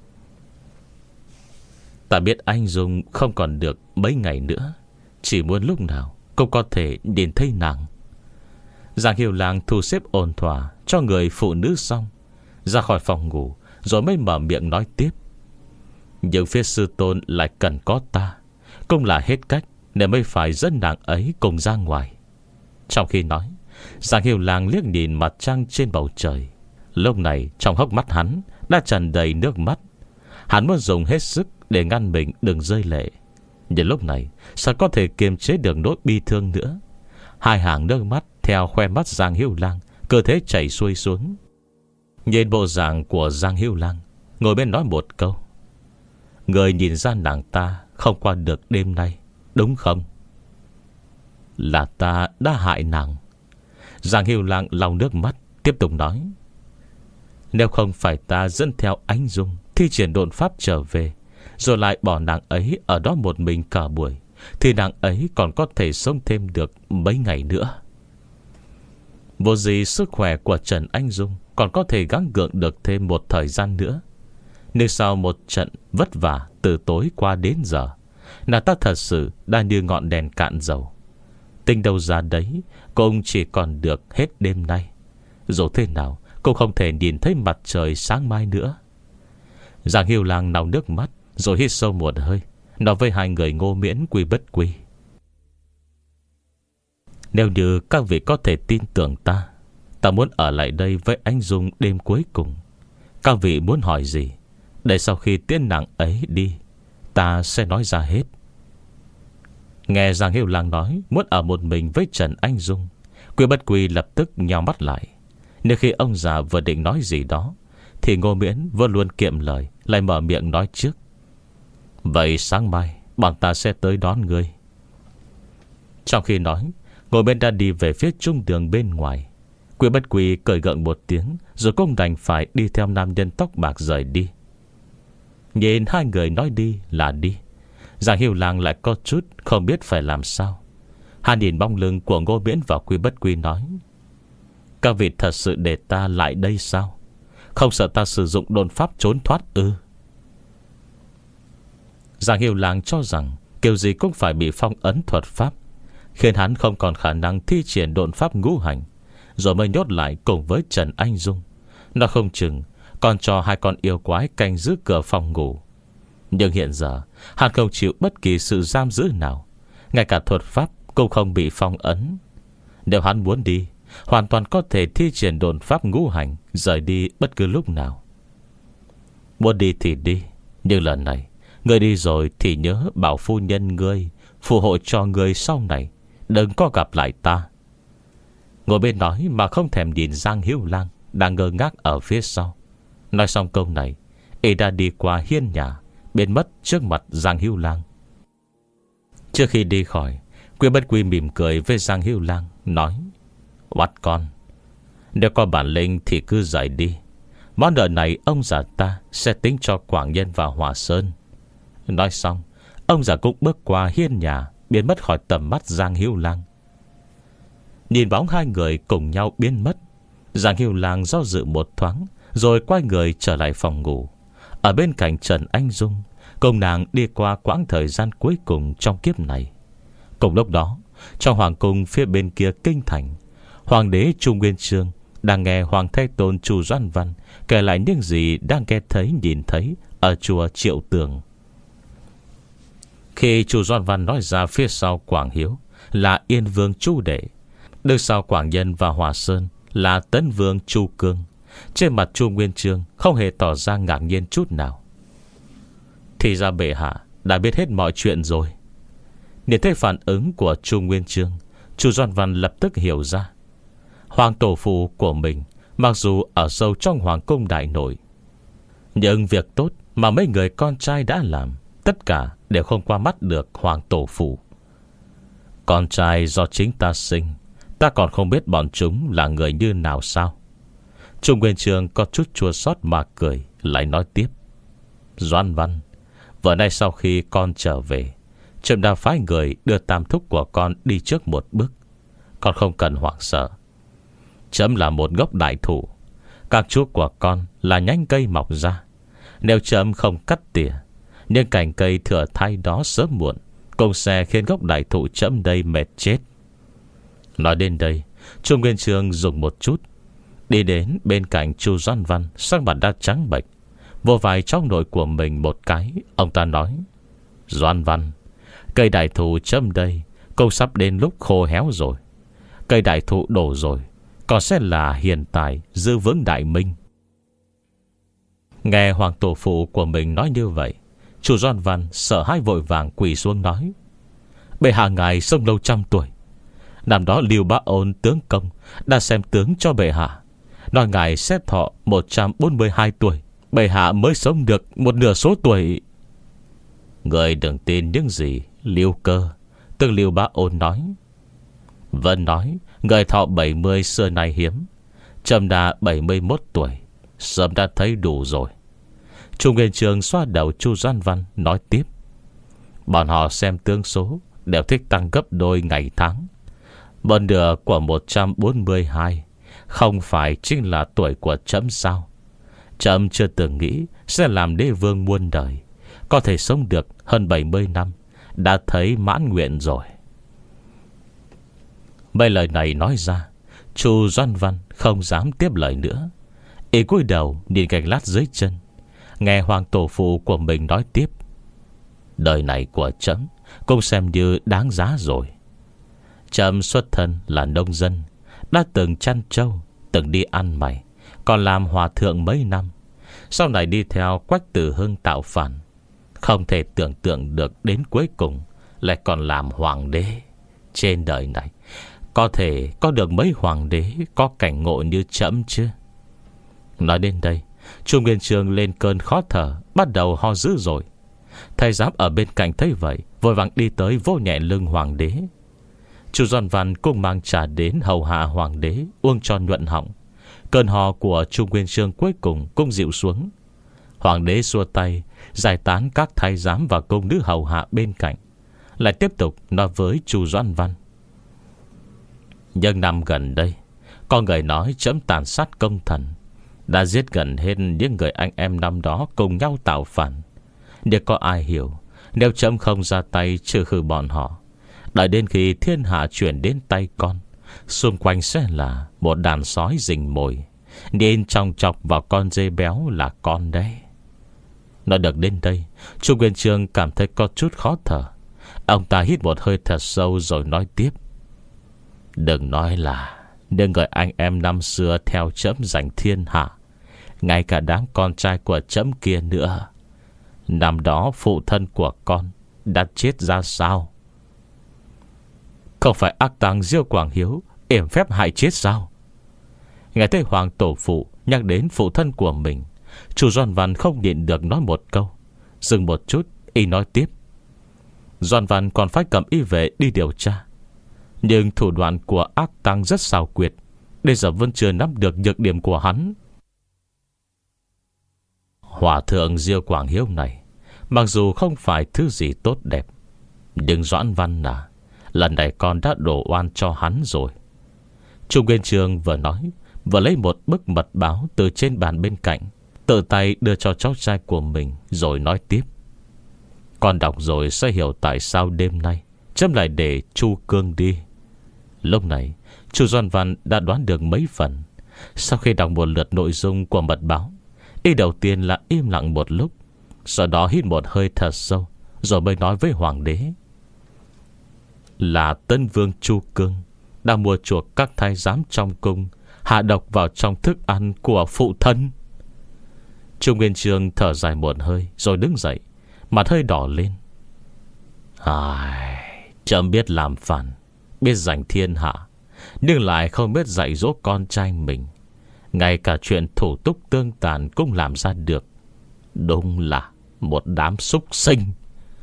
Ta biết anh Dung không còn được mấy ngày nữa, chỉ muốn lúc nào cũng có thể nhìn thấy nàng. Giang Hiêu Lang thu xếp ổn thỏa cho người phụ nữ xong, ra khỏi phòng ngủ, rồi mới mở miệng nói tiếp: Nhưng phía sư tôn lại cần có ta, cũng là hết cách nên mới phải dẫn nàng ấy cùng ra ngoài. Trong khi nói, Giang Hiêu Lang liếc nhìn mặt trăng trên bầu trời. Lúc này trong hốc mắt hắn đã tràn đầy nước mắt. Hắn muốn dùng hết sức để ngăn mình đừng rơi lệ, nhưng lúc này sao có thể kiềm chế được nỗi bi thương nữa. Hai hàng nước mắt theo khoe mắt Giang Hiêu Lang cơ thể chảy xuôi xuống. Nhìn bộ dạng của Giang Hiêu Lang, ngồi bên nói một câu: Người nhìn ra nàng ta không qua được đêm nay, đúng không? Là ta đã hại nàng. Giang Hiêu Lang lau nước mắt, tiếp tục nói: Nếu không phải ta dẫn theo Ánh Dung thi triển độn pháp trở về, rồi lại bỏ nàng ấy ở đó một mình cả buổi, thì nàng ấy còn có thể sống thêm được mấy ngày nữa. Vô gì sức khỏe của Trần Anh Dung còn có thể gắng gượng được thêm một thời gian nữa. Nhưng sau một trận vất vả từ tối qua đến giờ, nàng ta thật sự đã như ngọn đèn cạn dầu. Tính đâu ra đấy cũng chỉ còn được hết đêm nay. Dù thế nào cũng không thể nhìn thấy mặt trời sáng mai nữa. Giang Hiêu Lang lau nước mắt, rồi hít sâu một hơi, nói với hai người Ngô Miễn, Quy Bất Quy: Nếu như các vị có thể tin tưởng ta, ta muốn ở lại đây với Ánh Dung đêm cuối cùng. Các vị muốn hỏi gì, để sau khi tiễn nàng ấy đi, ta sẽ nói ra hết. Nghe Giang Hiêu Lang nói muốn ở một mình với Trần Anh Dung, Quy Bất Quy lập tức nhào mắt lại. Nếu khi ông già vừa định nói gì đó, thì Ngô Miễn vẫn luôn kiệm lời, lại mở miệng nói trước: Vậy sáng mai bọn ta sẽ tới đón ngươi. Trong khi nói, Ngô Miễn đã đi về phía trung đường bên ngoài. Quy Bất Quy cười gượng một tiếng, rồi cũng đành phải đi theo nam nhân tóc bạc rời đi. Nhìn hai người nói đi là đi, Giang Hiêu Lang lại có chút không biết phải làm sao. Hắn nhìn bóng lưng của Ngô Miễn và Quy Bất Quy nói: Các vị thật sự để ta lại đây sao? Không sợ ta sử dụng độn pháp trốn thoát ư? Giang Hiêu Lang cho rằng kiểu gì cũng phải bị phong ấn thuật pháp, khiến hắn không còn khả năng thi triển độn pháp ngũ hành, rồi mới nhốt lại cùng với Trần Anh Dung. Nó không chừng còn cho hai con yêu quái canh giữ cửa phòng ngủ. Nhưng hiện giờ hắn không chịu bất kỳ sự giam giữ nào, ngay cả thuật pháp cũng không bị phong ấn. Nếu hắn muốn đi, hoàn toàn có thể thi triển độn pháp ngũ hành, rời đi bất cứ lúc nào. Muốn đi thì đi, nhưng lần này ngươi đi rồi thì nhớ bảo phu nhân ngươi phù hộ cho ngươi sau này đừng có gặp lại ta. Ngồi bên nói mà không thèm nhìn Giang Hiêu Lang đang ngơ ngác ở phía sau. Nói xong câu này, y đã đi qua hiên nhà, biến mất trước mặt Giang Hiêu Lang. Trước khi đi khỏi, Quy Bất Quy mỉm cười với Giang Hiêu Lang, nói: Bắt con, nếu có bản lĩnh thì cứ dậy đi. Món nợ này ông già ta sẽ tính cho Quảng Nhân và Hòa Sơn. Nói xong, ông già cũng bước qua hiên nhà, biến mất khỏi tầm mắt Giang Hiêu Lang. Nhìn bóng hai người cùng nhau biến mất, Giang Hiêu Lang do dự một thoáng, rồi quay người trở lại phòng ngủ. Ở bên cạnh Trần Anh Dung, cùng nàng đi qua quãng thời gian cuối cùng trong kiếp này. Cùng lúc đó, trong hoàng cung phía bên kia kinh thành, Hoàng đế Chu Nguyên Chương đang nghe Hoàng Thái Tôn Chu Doan Văn kể lại những gì đang nghe thấy nhìn thấy ở chùa Triệu Tường. Khi Chu Doan Văn nói ra phía sau Quảng Hiếu là Yên Vương Chu Đệ, đứng sau Quảng Nhân và Hòa Sơn là Tấn Vương Chu Cương, trên mặt Chu Nguyên Chương không hề tỏ ra ngạc nhiên chút nào. Thì ra bệ hạ đã biết hết mọi chuyện rồi. Nhìn thấy phản ứng của Chu Nguyên Chương, Chu Doan Văn lập tức hiểu ra. Hoàng tổ phụ của mình mặc dù ở sâu trong hoàng cung đại nội, nhưng việc tốt mà mấy người con trai đã làm, tất cả đều không qua mắt được hoàng tổ phụ. Con trai do chính ta sinh, Ta còn không biết bọn chúng là người như nào sao? Trung Nguyên Chương có chút chua xót mà cười, lại nói tiếp: Doan Văn, vừa nay sau khi con trở về, Trâm đã phái người đưa tam thúc của con đi trước một bước. Con không cần hoảng sợ. Trâm là một gốc đại thụ, các chú của con là nhánh cây mọc ra. Nếu Trâm không cắt tỉa, những cành cây thừa thai đó sớm muộn cũng sẽ khiến gốc đại thụ Trâm đây mệt chết. Nói đến đây, Trung Nguyên Chương dùng một chút, đi đến bên cạnh Chu Doan Văn, sắc mặt đã trắng bệch, vô vai trong nội của mình một cái. Ông ta nói: Doan Văn, cây đại thụ Trâm đây cũng sắp đến lúc khô héo rồi. Cây đại thụ đổ rồi, còn sẽ là hiện tại giữ vững đại minh. Nghe hoàng tổ phụ của mình nói như vậy, Chu Doan Văn sợ hãi vội vàng quỳ xuống nói: Bệ hạ ngài sống lâu trăm tuổi. Năm đó Lưu Bá Ôn tướng công đã xem tướng cho bệ hạ, nói ngài sẽ thọ một trăm bốn mươi hai tuổi. Bệ hạ mới sống được một nửa số tuổi. Người đừng tin những gì Lưu Cơ, tức Lưu Bá Ôn nói. Vân nói người thọ bảy mươi xưa nay hiếm. Trâm đã bảy mươi mốt tuổi, sớm đã thấy đủ rồi. Trung Nguyên Chương xoa đầu Chu Doan Văn nói tiếp: Bọn họ xem tướng số đều thích tăng gấp đôi ngày tháng. Một nửa của một trăm bốn mươi hai không phải chính là tuổi của Trẫm sao? Trẫm chưa từng nghĩ sẽ làm đế vương muôn đời, có thể sống được hơn bảy mươi năm, đã thấy mãn nguyện rồi. Mấy lời này nói ra, Chu Doan Văn không dám tiếp lời nữa. Y cúi đầu nhìn gạch lát dưới chân, nghe hoàng tổ phụ của mình nói tiếp: Đời này của Trẫm cũng xem như đáng giá rồi. Trẫm xuất thân là nông dân, đã từng chăn trâu, từng đi ăn mày, còn làm hòa thượng mấy năm. Sau này đi theo Quách Tử Hưng tạo phản, không thể tưởng tượng được đến cuối cùng lại còn làm hoàng đế. Trên đời này có thể có được mấy hoàng đế có cảnh ngộ như Trẫm chứ? Nói đến đây, Trung Nguyên Chương lên cơn khó thở, bắt đầu ho dữ rồi. Thầy giám ở bên cạnh thấy vậy, vội vàng đi tới vỗ nhẹ lưng hoàng đế. Chu Doan Văn cũng mang trà đến hầu hạ hoàng đế uống cho nhuận họng. Cơn ho của Trung Nguyên Chương cuối cùng cũng dịu xuống. Hoàng đế xua tay giải tán các thái giám và công nữ hầu hạ bên cạnh, lại tiếp tục nói với Chu Doan Văn: Nhưng năm gần đây, có người nói Trẫm tàn sát công thần, đã giết gần hết những người anh em năm đó cùng nhau tạo phản. Nhưng có ai hiểu, nếu Trẫm không ra tay trừ khử bọn họ, đợi đến khi thiên hạ chuyển đến tay con, xung quanh sẽ là một đàn sói rình mồi, nên trong chọc vào con dê béo là con đấy. Nói được đến đây, Trung Nguyên Chương cảm thấy có chút khó thở. Ông ta hít một hơi thật sâu rồi nói tiếp: Đừng nói là những người anh em năm xưa theo Trẫm giành thiên hạ, ngay cả đám con trai của Trẫm kia nữa. Năm đó phụ thân của con đã chết ra sao? Không phải ác tăng Diêu Quảng Hiếu yểm phép hại chết sao? Nghe thấy hoàng tổ phụ nhắc đến phụ thân của mình, Chu Doan Văn không nhịn được nói một câu. Dừng một chút, y nói tiếp: Doan Văn còn phải cầm y về đi điều tra, nhưng thủ đoạn của ác tăng rất xảo quyệt, bây giờ vẫn chưa nắm được nhược điểm của hắn. Hòa thượng Diêu Quảng Hiếu này mặc dù không phải thứ gì tốt đẹp, nhưng Doãn Văn à, lần này con đã đổ oan cho hắn rồi. Trung Nguyên Chương vừa nói, vừa lấy một bức mật báo từ trên bàn bên cạnh, tự tay đưa cho cháu trai của mình, rồi nói tiếp: Con đọc rồi sẽ hiểu tại sao đêm nay Trẫm lại để Chu Cương đi. Lúc này Chu Doan Văn đã đoán được mấy phần. Sau khi đọc một lượt nội dung của mật báo, y đầu tiên là im lặng một lúc, sau đó hít một hơi thật sâu, rồi mới nói với hoàng đế: Là Tân Vương Chu Cương đã mua chuộc các thái giám trong cung, hạ độc vào trong thức ăn của phụ thân. Trung Nguyên Chương thở dài một hơi, rồi đứng dậy, mặt hơi đỏ lên. Ai, Trẫm biết làm phản, biết giành thiên hạ, nhưng lại không biết dạy dỗ con trai mình. Ngay cả chuyện thủ túc tương tàn cũng làm ra được. Đúng là một đám súc sinh.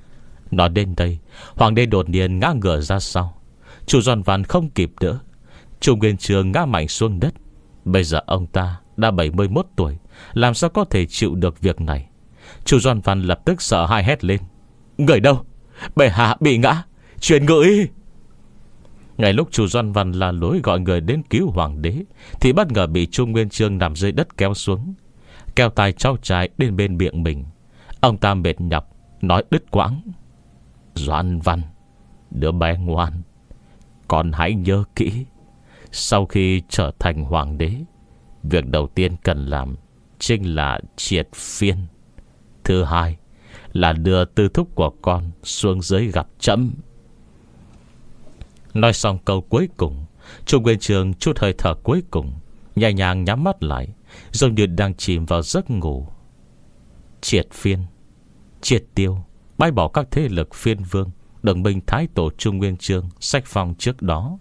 Nói đến đây, hoàng đế đột nhiên ngã ngửa ra sau. Chu Doan Văn không kịp đỡ, Trung Nguyên Chương ngã mạnh xuống đất. Bây giờ ông ta đã bảy mươi mốt tuổi, làm sao có thể chịu được việc này. Chu Doan Văn lập tức sợ hãi hét lên: Người đâu? Bệ hạ bị ngã, truyền ngự. Ngay lúc Chu Doan Văn la lối gọi người đến cứu hoàng đế, thì bất ngờ bị Trung Nguyên Chương nằm dưới đất kéo xuống, kéo tay cháu trai đến bên miệng mình. Ông ta mệt nhọc nói đứt quãng: Doan Văn, đứa bé ngoan, con hãy nhớ kỹ, sau khi trở thành hoàng đế, việc đầu tiên cần làm chính là triệt phiên. Thứ hai là đưa tư thúc của con xuống dưới gặp trẫm. Nói xong câu cuối cùng, Trung Nguyên Chương chút hơi thở cuối cùng, nhẹ nhàng nhắm mắt lại, giống như đang chìm vào giấc ngủ. Triệt phiên, triệt tiêu, bãi bỏ các thế lực phiên vương, đồng minh thái tổ Trung Nguyên Chương sách phong trước đó.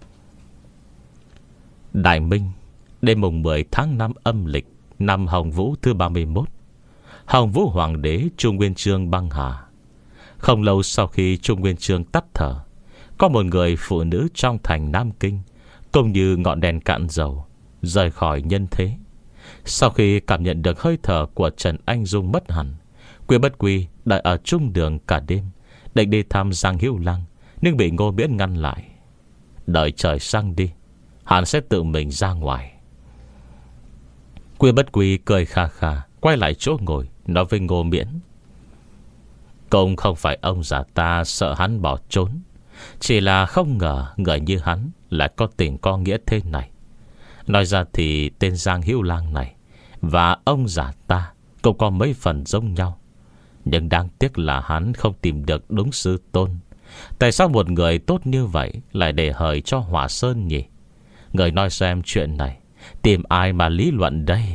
Đại Minh, đêm mùng mười tháng năm âm lịch, năm Hồng Vũ thứ ba mươi mốt, Hồng Vũ hoàng đế Trung Nguyên Chương băng hà. Không lâu sau khi Trung Nguyên Chương tắt thở, có một người phụ nữ trong thành Nam Kinh, cũng như ngọn đèn cạn dầu, rời khỏi nhân thế. Sau khi cảm nhận được hơi thở của Trần Anh Dung mất hẳn, Quy Bất Quy đợi ở trung đường cả đêm, định đi thăm Giang Hữu Lăng, nhưng bị Ngô Miễn ngăn lại: Đợi trời sáng đi, hắn sẽ tự mình ra ngoài. Quy Bất Quy cười kha kha, quay lại chỗ ngồi, nói với Ngô Miễn: Cũng không phải ông già ta sợ hắn bỏ trốn, chỉ là không ngờ người như hắn lại có tình có nghĩa thế này. Nói ra thì tên Giang Hữu Lang này và ông già ta cũng có mấy phần giống nhau, nhưng đáng tiếc là hắn không tìm được đúng sư tôn. Tại sao một người tốt như vậy lại để hời cho Hỏa Sơn nhỉ? Người nói xem chuyện này, tìm ai mà lý luận đây?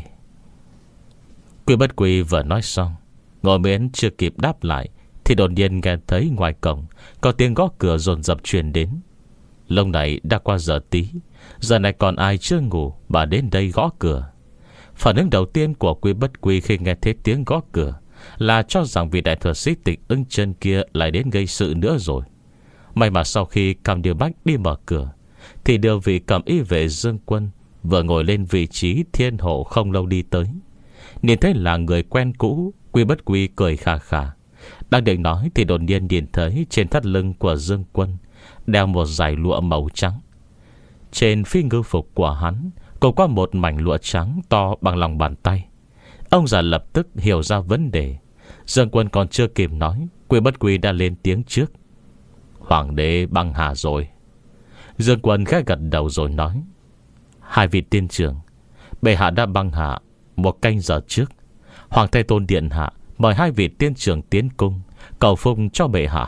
Quy Bất Quy vừa nói xong, Ngô Miễn chưa kịp đáp lại thì đột nhiên nghe thấy ngoài cổng có tiếng gõ cửa dồn dập truyền đến. Lúc này đã qua giờ tí, giờ này còn ai chưa ngủ mà đến đây gõ cửa. Phản ứng đầu tiên của Quy Bất Quy khi nghe thấy tiếng gõ cửa là cho rằng vị đại thuật sĩ Tịch Ưng Chân kia lại đến gây sự nữa rồi. May mà sau khi Cam Điều Bách đi mở cửa, thì điều vị cầm y vệ Dương Quân vừa ngồi lên vị trí thiên hộ không lâu đi tới. Nhìn thấy là người quen cũ, Quy Bất Quy cười khà khà. Đang định nói thì đột nhiên nhìn thấy trên thắt lưng của Dương Quân đeo một dải lụa màu trắng. Trên phi ngư phục của hắn cũng có một mảnh lụa trắng to bằng lòng bàn tay. Ông già lập tức hiểu ra vấn đề. Dương Quân còn chưa kịp nói, Quy Bất Quy đã lên tiếng trước: Hoàng đế băng hà rồi. Dương Quân khẽ gật đầu rồi nói: Hai vị tiên trưởng, bệ hạ đã băng hạ một canh giờ trước. Hoàng Thái Tôn điện hạ mời hai vị tiên trưởng tiến cung cầu phúc cho bệ hạ.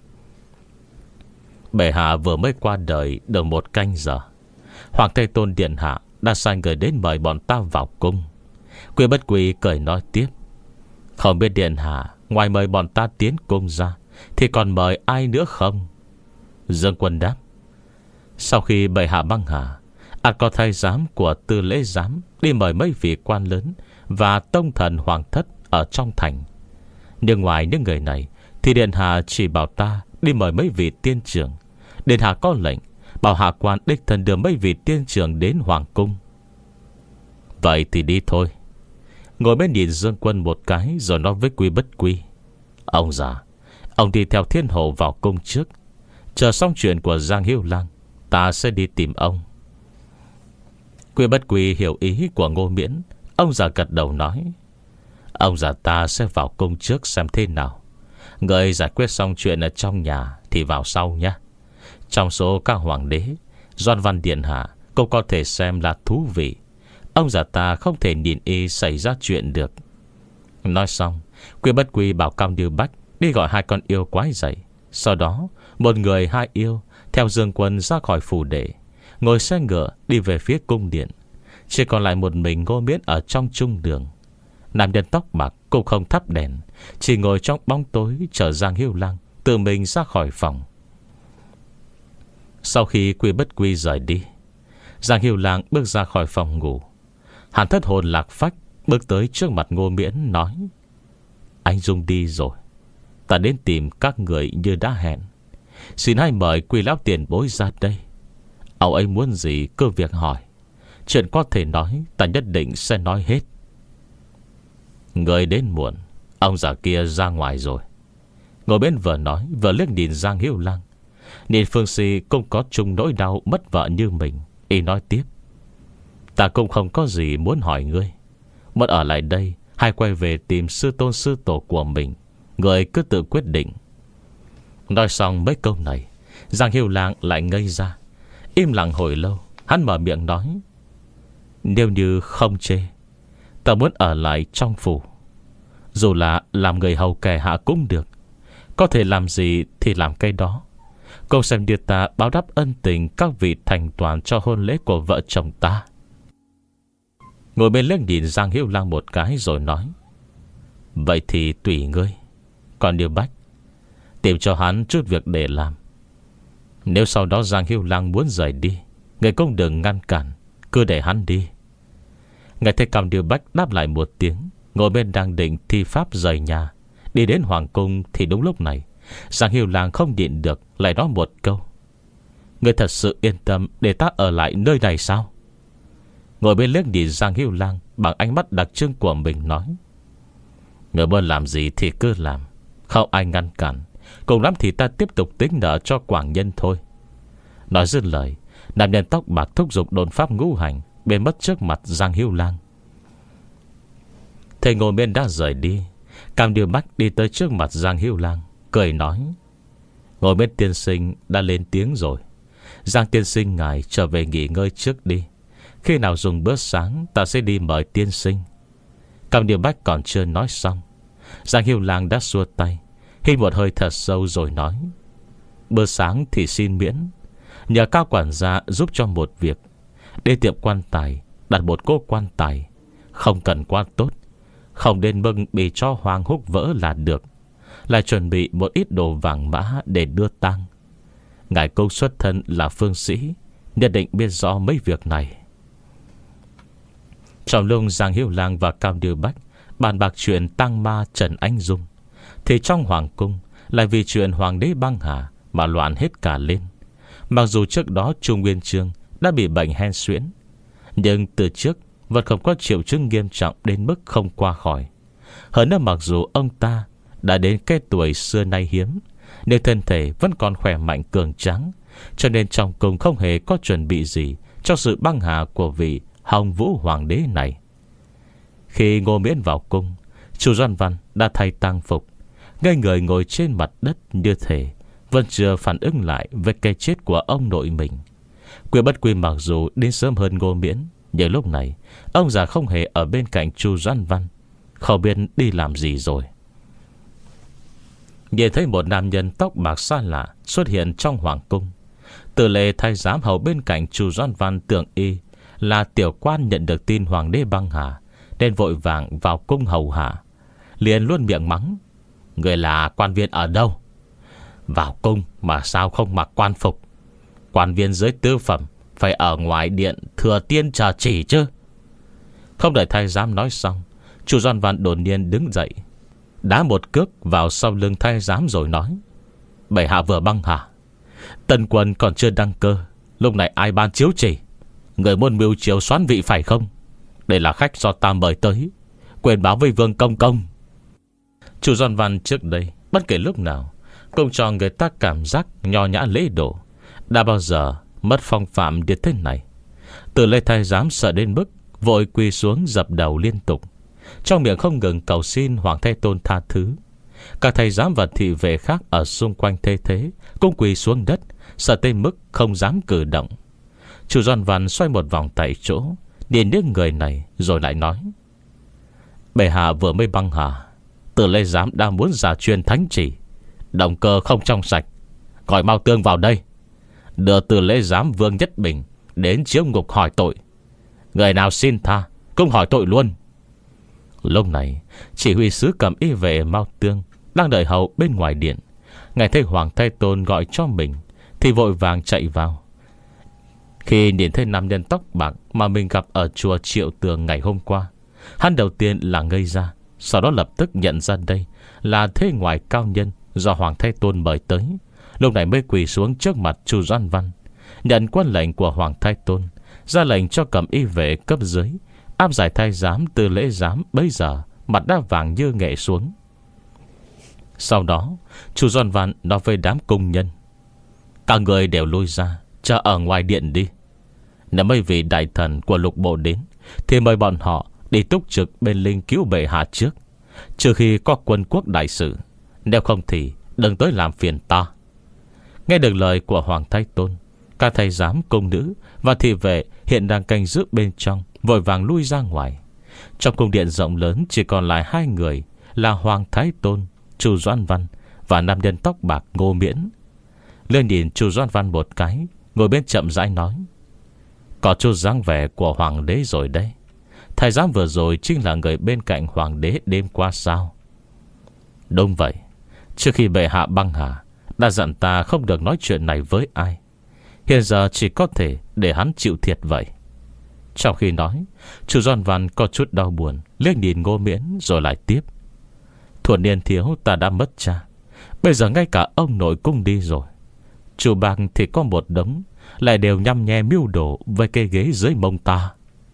Bệ hạ vừa mới qua đời được một canh giờ, Hoàng Thái Tôn điện hạ đã sai người đến mời bọn ta vào cung. Quy Bất Quy cười nói tiếp: Không biết điện hạ ngoài mời bọn ta tiến cung ra thì còn mời ai nữa không? Dương Quân đáp: Sau khi bệ hạ băng hà, ắt có thái giám của tư lễ giám đi mời mấy vị quan lớn và tông thần hoàng thất ở trong thành. Nhưng ngoài những người này thì điện hạ chỉ bảo ta đi mời mấy vị tiên trưởng. Điện hạ có lệnh bảo hạ quan đích thân đưa mấy vị tiên trưởng đến hoàng cung. Vậy thì đi thôi. Ngồi bên nhìn Dương Quân một cái rồi nói với Quy Bất Quy: Ông già, ông đi theo thiên hộ vào cung trước. Chờ xong chuyện của Giang Hữu Lang, ta sẽ đi tìm ông. Quy Bất Quy hiểu ý của Ngô Miễn. Ông già gật đầu nói: Ông già ta sẽ vào cung trước xem thế nào. Người giải quyết xong chuyện ở trong nhà thì vào sau nhé. Trong số các hoàng đế, Doan Văn điện hạ cũng có thể xem là thú vị. Ông già ta không thể nhìn y xảy ra chuyện được. Nói xong, Quy Bất Quy bảo Cam Điêu Bách đi gọi hai con yêu quái dậy. Sau đó một người hai yêu theo Dương Quân ra khỏi phủ đệ, ngồi xe ngựa đi về phía cung điện. Chỉ còn lại một mình Ngô Miễn ở trong trung đường. Nam nhân tóc bạc cũng không thắp đèn, chỉ ngồi trong bóng tối chờ Giang Hữu Lang tự mình ra khỏi phòng. Sau khi Quy Bất Quy rời đi, Giang Hữu Lang bước ra khỏi phòng ngủ. Hắn thất hồn lạc phách bước tới trước mặt Ngô Miễn nói: Anh Dung đi rồi, ta đến tìm các người như đã hẹn. Xin hãy mời Quy lão tiền bối ra đây. Ông ấy muốn gì cứ việc hỏi. Chuyện có thể nói ta nhất định sẽ nói hết. Người đến muộn. Ông già kia ra ngoài rồi. Ngồi bên vừa nói vừa liếc nhìn Giang Hiếu Lang. Nhìn Phương Si cũng có chung nỗi đau mất vợ như mình. Y nói tiếp: ta cũng không có gì muốn hỏi ngươi. Muốn ở lại đây hay quay về tìm sư tôn sư tổ của mình, người cứ tự quyết định. Nói xong mấy câu này, Giang Hiếu Lang lại ngây ra. Im lặng hồi lâu, hắn mở miệng nói: nếu như không chê, ta muốn ở lại trong phủ. Dù là làm người hầu kẻ hạ cũng được. Có thể làm gì thì làm cái đó. Cô xem như ta báo đáp ân tình các vị thành toàn cho hôn lễ của vợ chồng ta. Ngồi bên liếc nhìn Giang Hiếu Lang một cái rồi nói: vậy thì tùy ngươi. Còn Điều Bách, tìm cho hắn chút việc để làm. Nếu sau đó Giang Hiếu Lang muốn rời đi, người cũng đừng ngăn cản, cứ để hắn đi. Nghe thấy Cao Điều Bách đáp lại một tiếng, ngồi bên đang định thi pháp rời nhà đi đến hoàng cung, thì đúng lúc này Giang Hiếu Lang không nhịn được lại nói một câu: người thật sự yên tâm để ta ở lại nơi này sao? Ngồi bên liếc nhìn Giang Hiếu Lang bằng ánh mắt đặc trưng của mình nói: người muốn làm gì thì cứ làm, không ai ngăn cản. Cùng lắm thì ta tiếp tục tính nợ cho Quảng Nhân thôi. Nói dứt lời, nam nhân tóc bạc thúc giục đồn pháp ngũ hành, biến mất trước mặt Giang Hiếu Lang. Thầy ngồi bên đã rời đi. Cam Điều Bách đi tới trước mặt Giang Hiếu Lang, cười nói: ngồi bên tiên sinh đã lên tiếng rồi. Giang tiên sinh ngài trở về nghỉ ngơi trước đi. Khi nào dùng bữa sáng ta sẽ đi mời tiên sinh. Cam Điều Bách còn chưa nói xong, Giang Hiếu Lang đã xua tay, hít một hơi thật sâu rồi nói: bữa sáng thì xin miễn. Nhờ Cao quản gia giúp cho một việc. Đi tiệm quan tài đặt một cô quan tài, không cần quá tốt, không nên bưng bị cho hoàng húc vỡ là được. Lại chuẩn bị một ít đồ vàng mã để đưa tang. Ngài công xuất thân là phương sĩ, nhất định biết rõ mấy việc này. Trong lúc Giang Hiếu Lang và Cao Điều Bách bàn bạc chuyện tang ma Trần Anh Dung, thì trong hoàng cung lại vì chuyện hoàng đế băng hà mà loạn hết cả lên. Mặc dù trước đó Trung Nguyên Chương đã bị bệnh hen suyễn, nhưng từ trước vẫn không có triệu chứng nghiêm trọng đến mức không qua khỏi. Hơn nữa mặc dù ông ta đã đến cái tuổi xưa nay hiếm, nhưng thân thể vẫn còn khỏe mạnh cường tráng, cho nên trong cung không hề có chuẩn bị gì cho sự băng hà của vị Hồng Vũ Hoàng đế này. Khi Ngô Miễn vào cung, Chu Doan Văn đã thay tang phục, ngây người ngồi trên mặt đất như thể vẫn chưa phản ứng lại với cái chết của ông nội mình. Quy Bất Quy mặc dù đến sớm hơn Ngô Miễn, nhưng lúc này ông già không hề ở bên cạnh Chu Doan Văn, không biết đi làm gì rồi. Nhìn thấy một nam nhân tóc bạc xa lạ xuất hiện trong hoàng cung, Từ Lệ thái giám hầu bên cạnh Chu Doan Văn tưởng y là tiểu quan nhận được tin hoàng đế băng hà, nên vội vàng vào cung hầu hạ, liền luôn miệng mắng: người là quan viên ở đâu? Vào cung mà sao không mặc quan phục? Quan viên dưới tứ phẩm phải ở ngoài điện thừa tiên chờ chỉ chứ. Không đợi thái giám nói xong, Chu Doan Văn đột nhiên đứng dậy, đá một cước vào sau lưng thái giám rồi nói: bệ hạ vừa băng hà, tân quân còn chưa đăng cơ, lúc này ai ban chiếu chỉ? Người muốn mưu chiếu soán vị phải không? Đây là khách do ta mời tới, quên báo với vương công công. Chu Doan Văn trước đây bất kể lúc nào cũng cho người ta cảm giác nho nhã lễ độ, đã bao giờ mất phong phạm như thế này. Từ Lê thái giám sợ đến mức vội quỳ xuống dập đầu liên tục, trong miệng không ngừng cầu xin Hoàng Thái Tôn tha thứ. Các thầy giám và thị vệ khác ở xung quanh thế thế cũng quỳ xuống đất, sợ tới mức không dám cử động. Chu Doan Văn xoay một vòng tại chỗ, nhìn những người này rồi lại nói: bệ hạ vừa mới băng hà, Từ Lê giám đang muốn giả truyền thánh chỉ, động cơ không trong sạch, gọi Mao Tương vào đây, đưa Từ Lê giám Vương Nhất Bình đến chiếu ngục hỏi tội. Người nào xin tha cũng hỏi tội luôn. Lúc này chỉ huy sứ cầm y vệ Mao Tương đang đợi hậu bên ngoài điện, nghe thấy Hoàng Thái Tôn gọi cho mình thì vội vàng chạy vào. Khi nhìn thấy nam nhân tóc bạc mà mình gặp ở chùa Triệu Tường ngày hôm qua, hắn đầu tiên là ngây ra, sau đó lập tức nhận ra đây là thế ngoại cao nhân do Hoàng Thái Tôn mời tới. Lúc này mới quỳ xuống trước mặt Chu Doan Văn, nhận quân lệnh của Hoàng Thái Tôn, ra lệnh cho cẩm y vệ cấp dưới áp giải thái giám từ lễ giám. Bây giờ mặt đã vàng như nghệ xuống. Sau đó Chu Doan Văn nói với đám cung nhân: các người đều lui ra, chờ ở ngoài điện đi. Nếu mấy vị đại thần của lục bộ đến thì mời bọn họ đi túc trực bên linh cứu bệ hạ trước, trừ khi có quân quốc đại sự. Nếu không thì đừng tới làm phiền ta. Nghe được lời của Hoàng Thái Tôn, các thầy giám, cung nữ và thị vệ hiện đang canh giữ bên trong vội vàng lui ra ngoài. Trong cung điện rộng lớn chỉ còn lại hai người là Hoàng Thái Tôn, Chu Doan Văn và nam nhân tóc bạc Ngô Miễn. Lên nhìn Chu Doan Văn một cái, ngồi bên chậm rãi nói: có chút dáng vẻ của hoàng đế rồi đây. Thầy giám vừa rồi chính là người bên cạnh hoàng đế đêm qua sao? Đúng vậy. Trước khi bệ hạ băng hà đã dặn ta không được nói chuyện này với ai. Hiện giờ chỉ có thể để hắn chịu thiệt vậy. Trong khi nói, Chu Doan Văn có chút đau buồn, liếc nhìn Ngô Miễn rồi lại tiếp: thuở niên thiếu ta đã mất cha, bây giờ ngay cả ông nội cũng đi rồi. Chu bang thì có một đống, lại đều nhăm nhe mưu đồ với cây ghế dưới mông ta.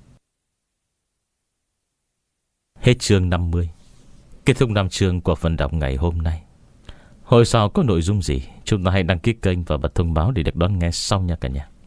Hết chương năm mươi. Kết thúc năm chương của phần đọc ngày hôm nay. Hồi sau có nội dung gì chúng ta hãy đăng ký kênh và bật thông báo để được đón nghe sau nha cả nhà.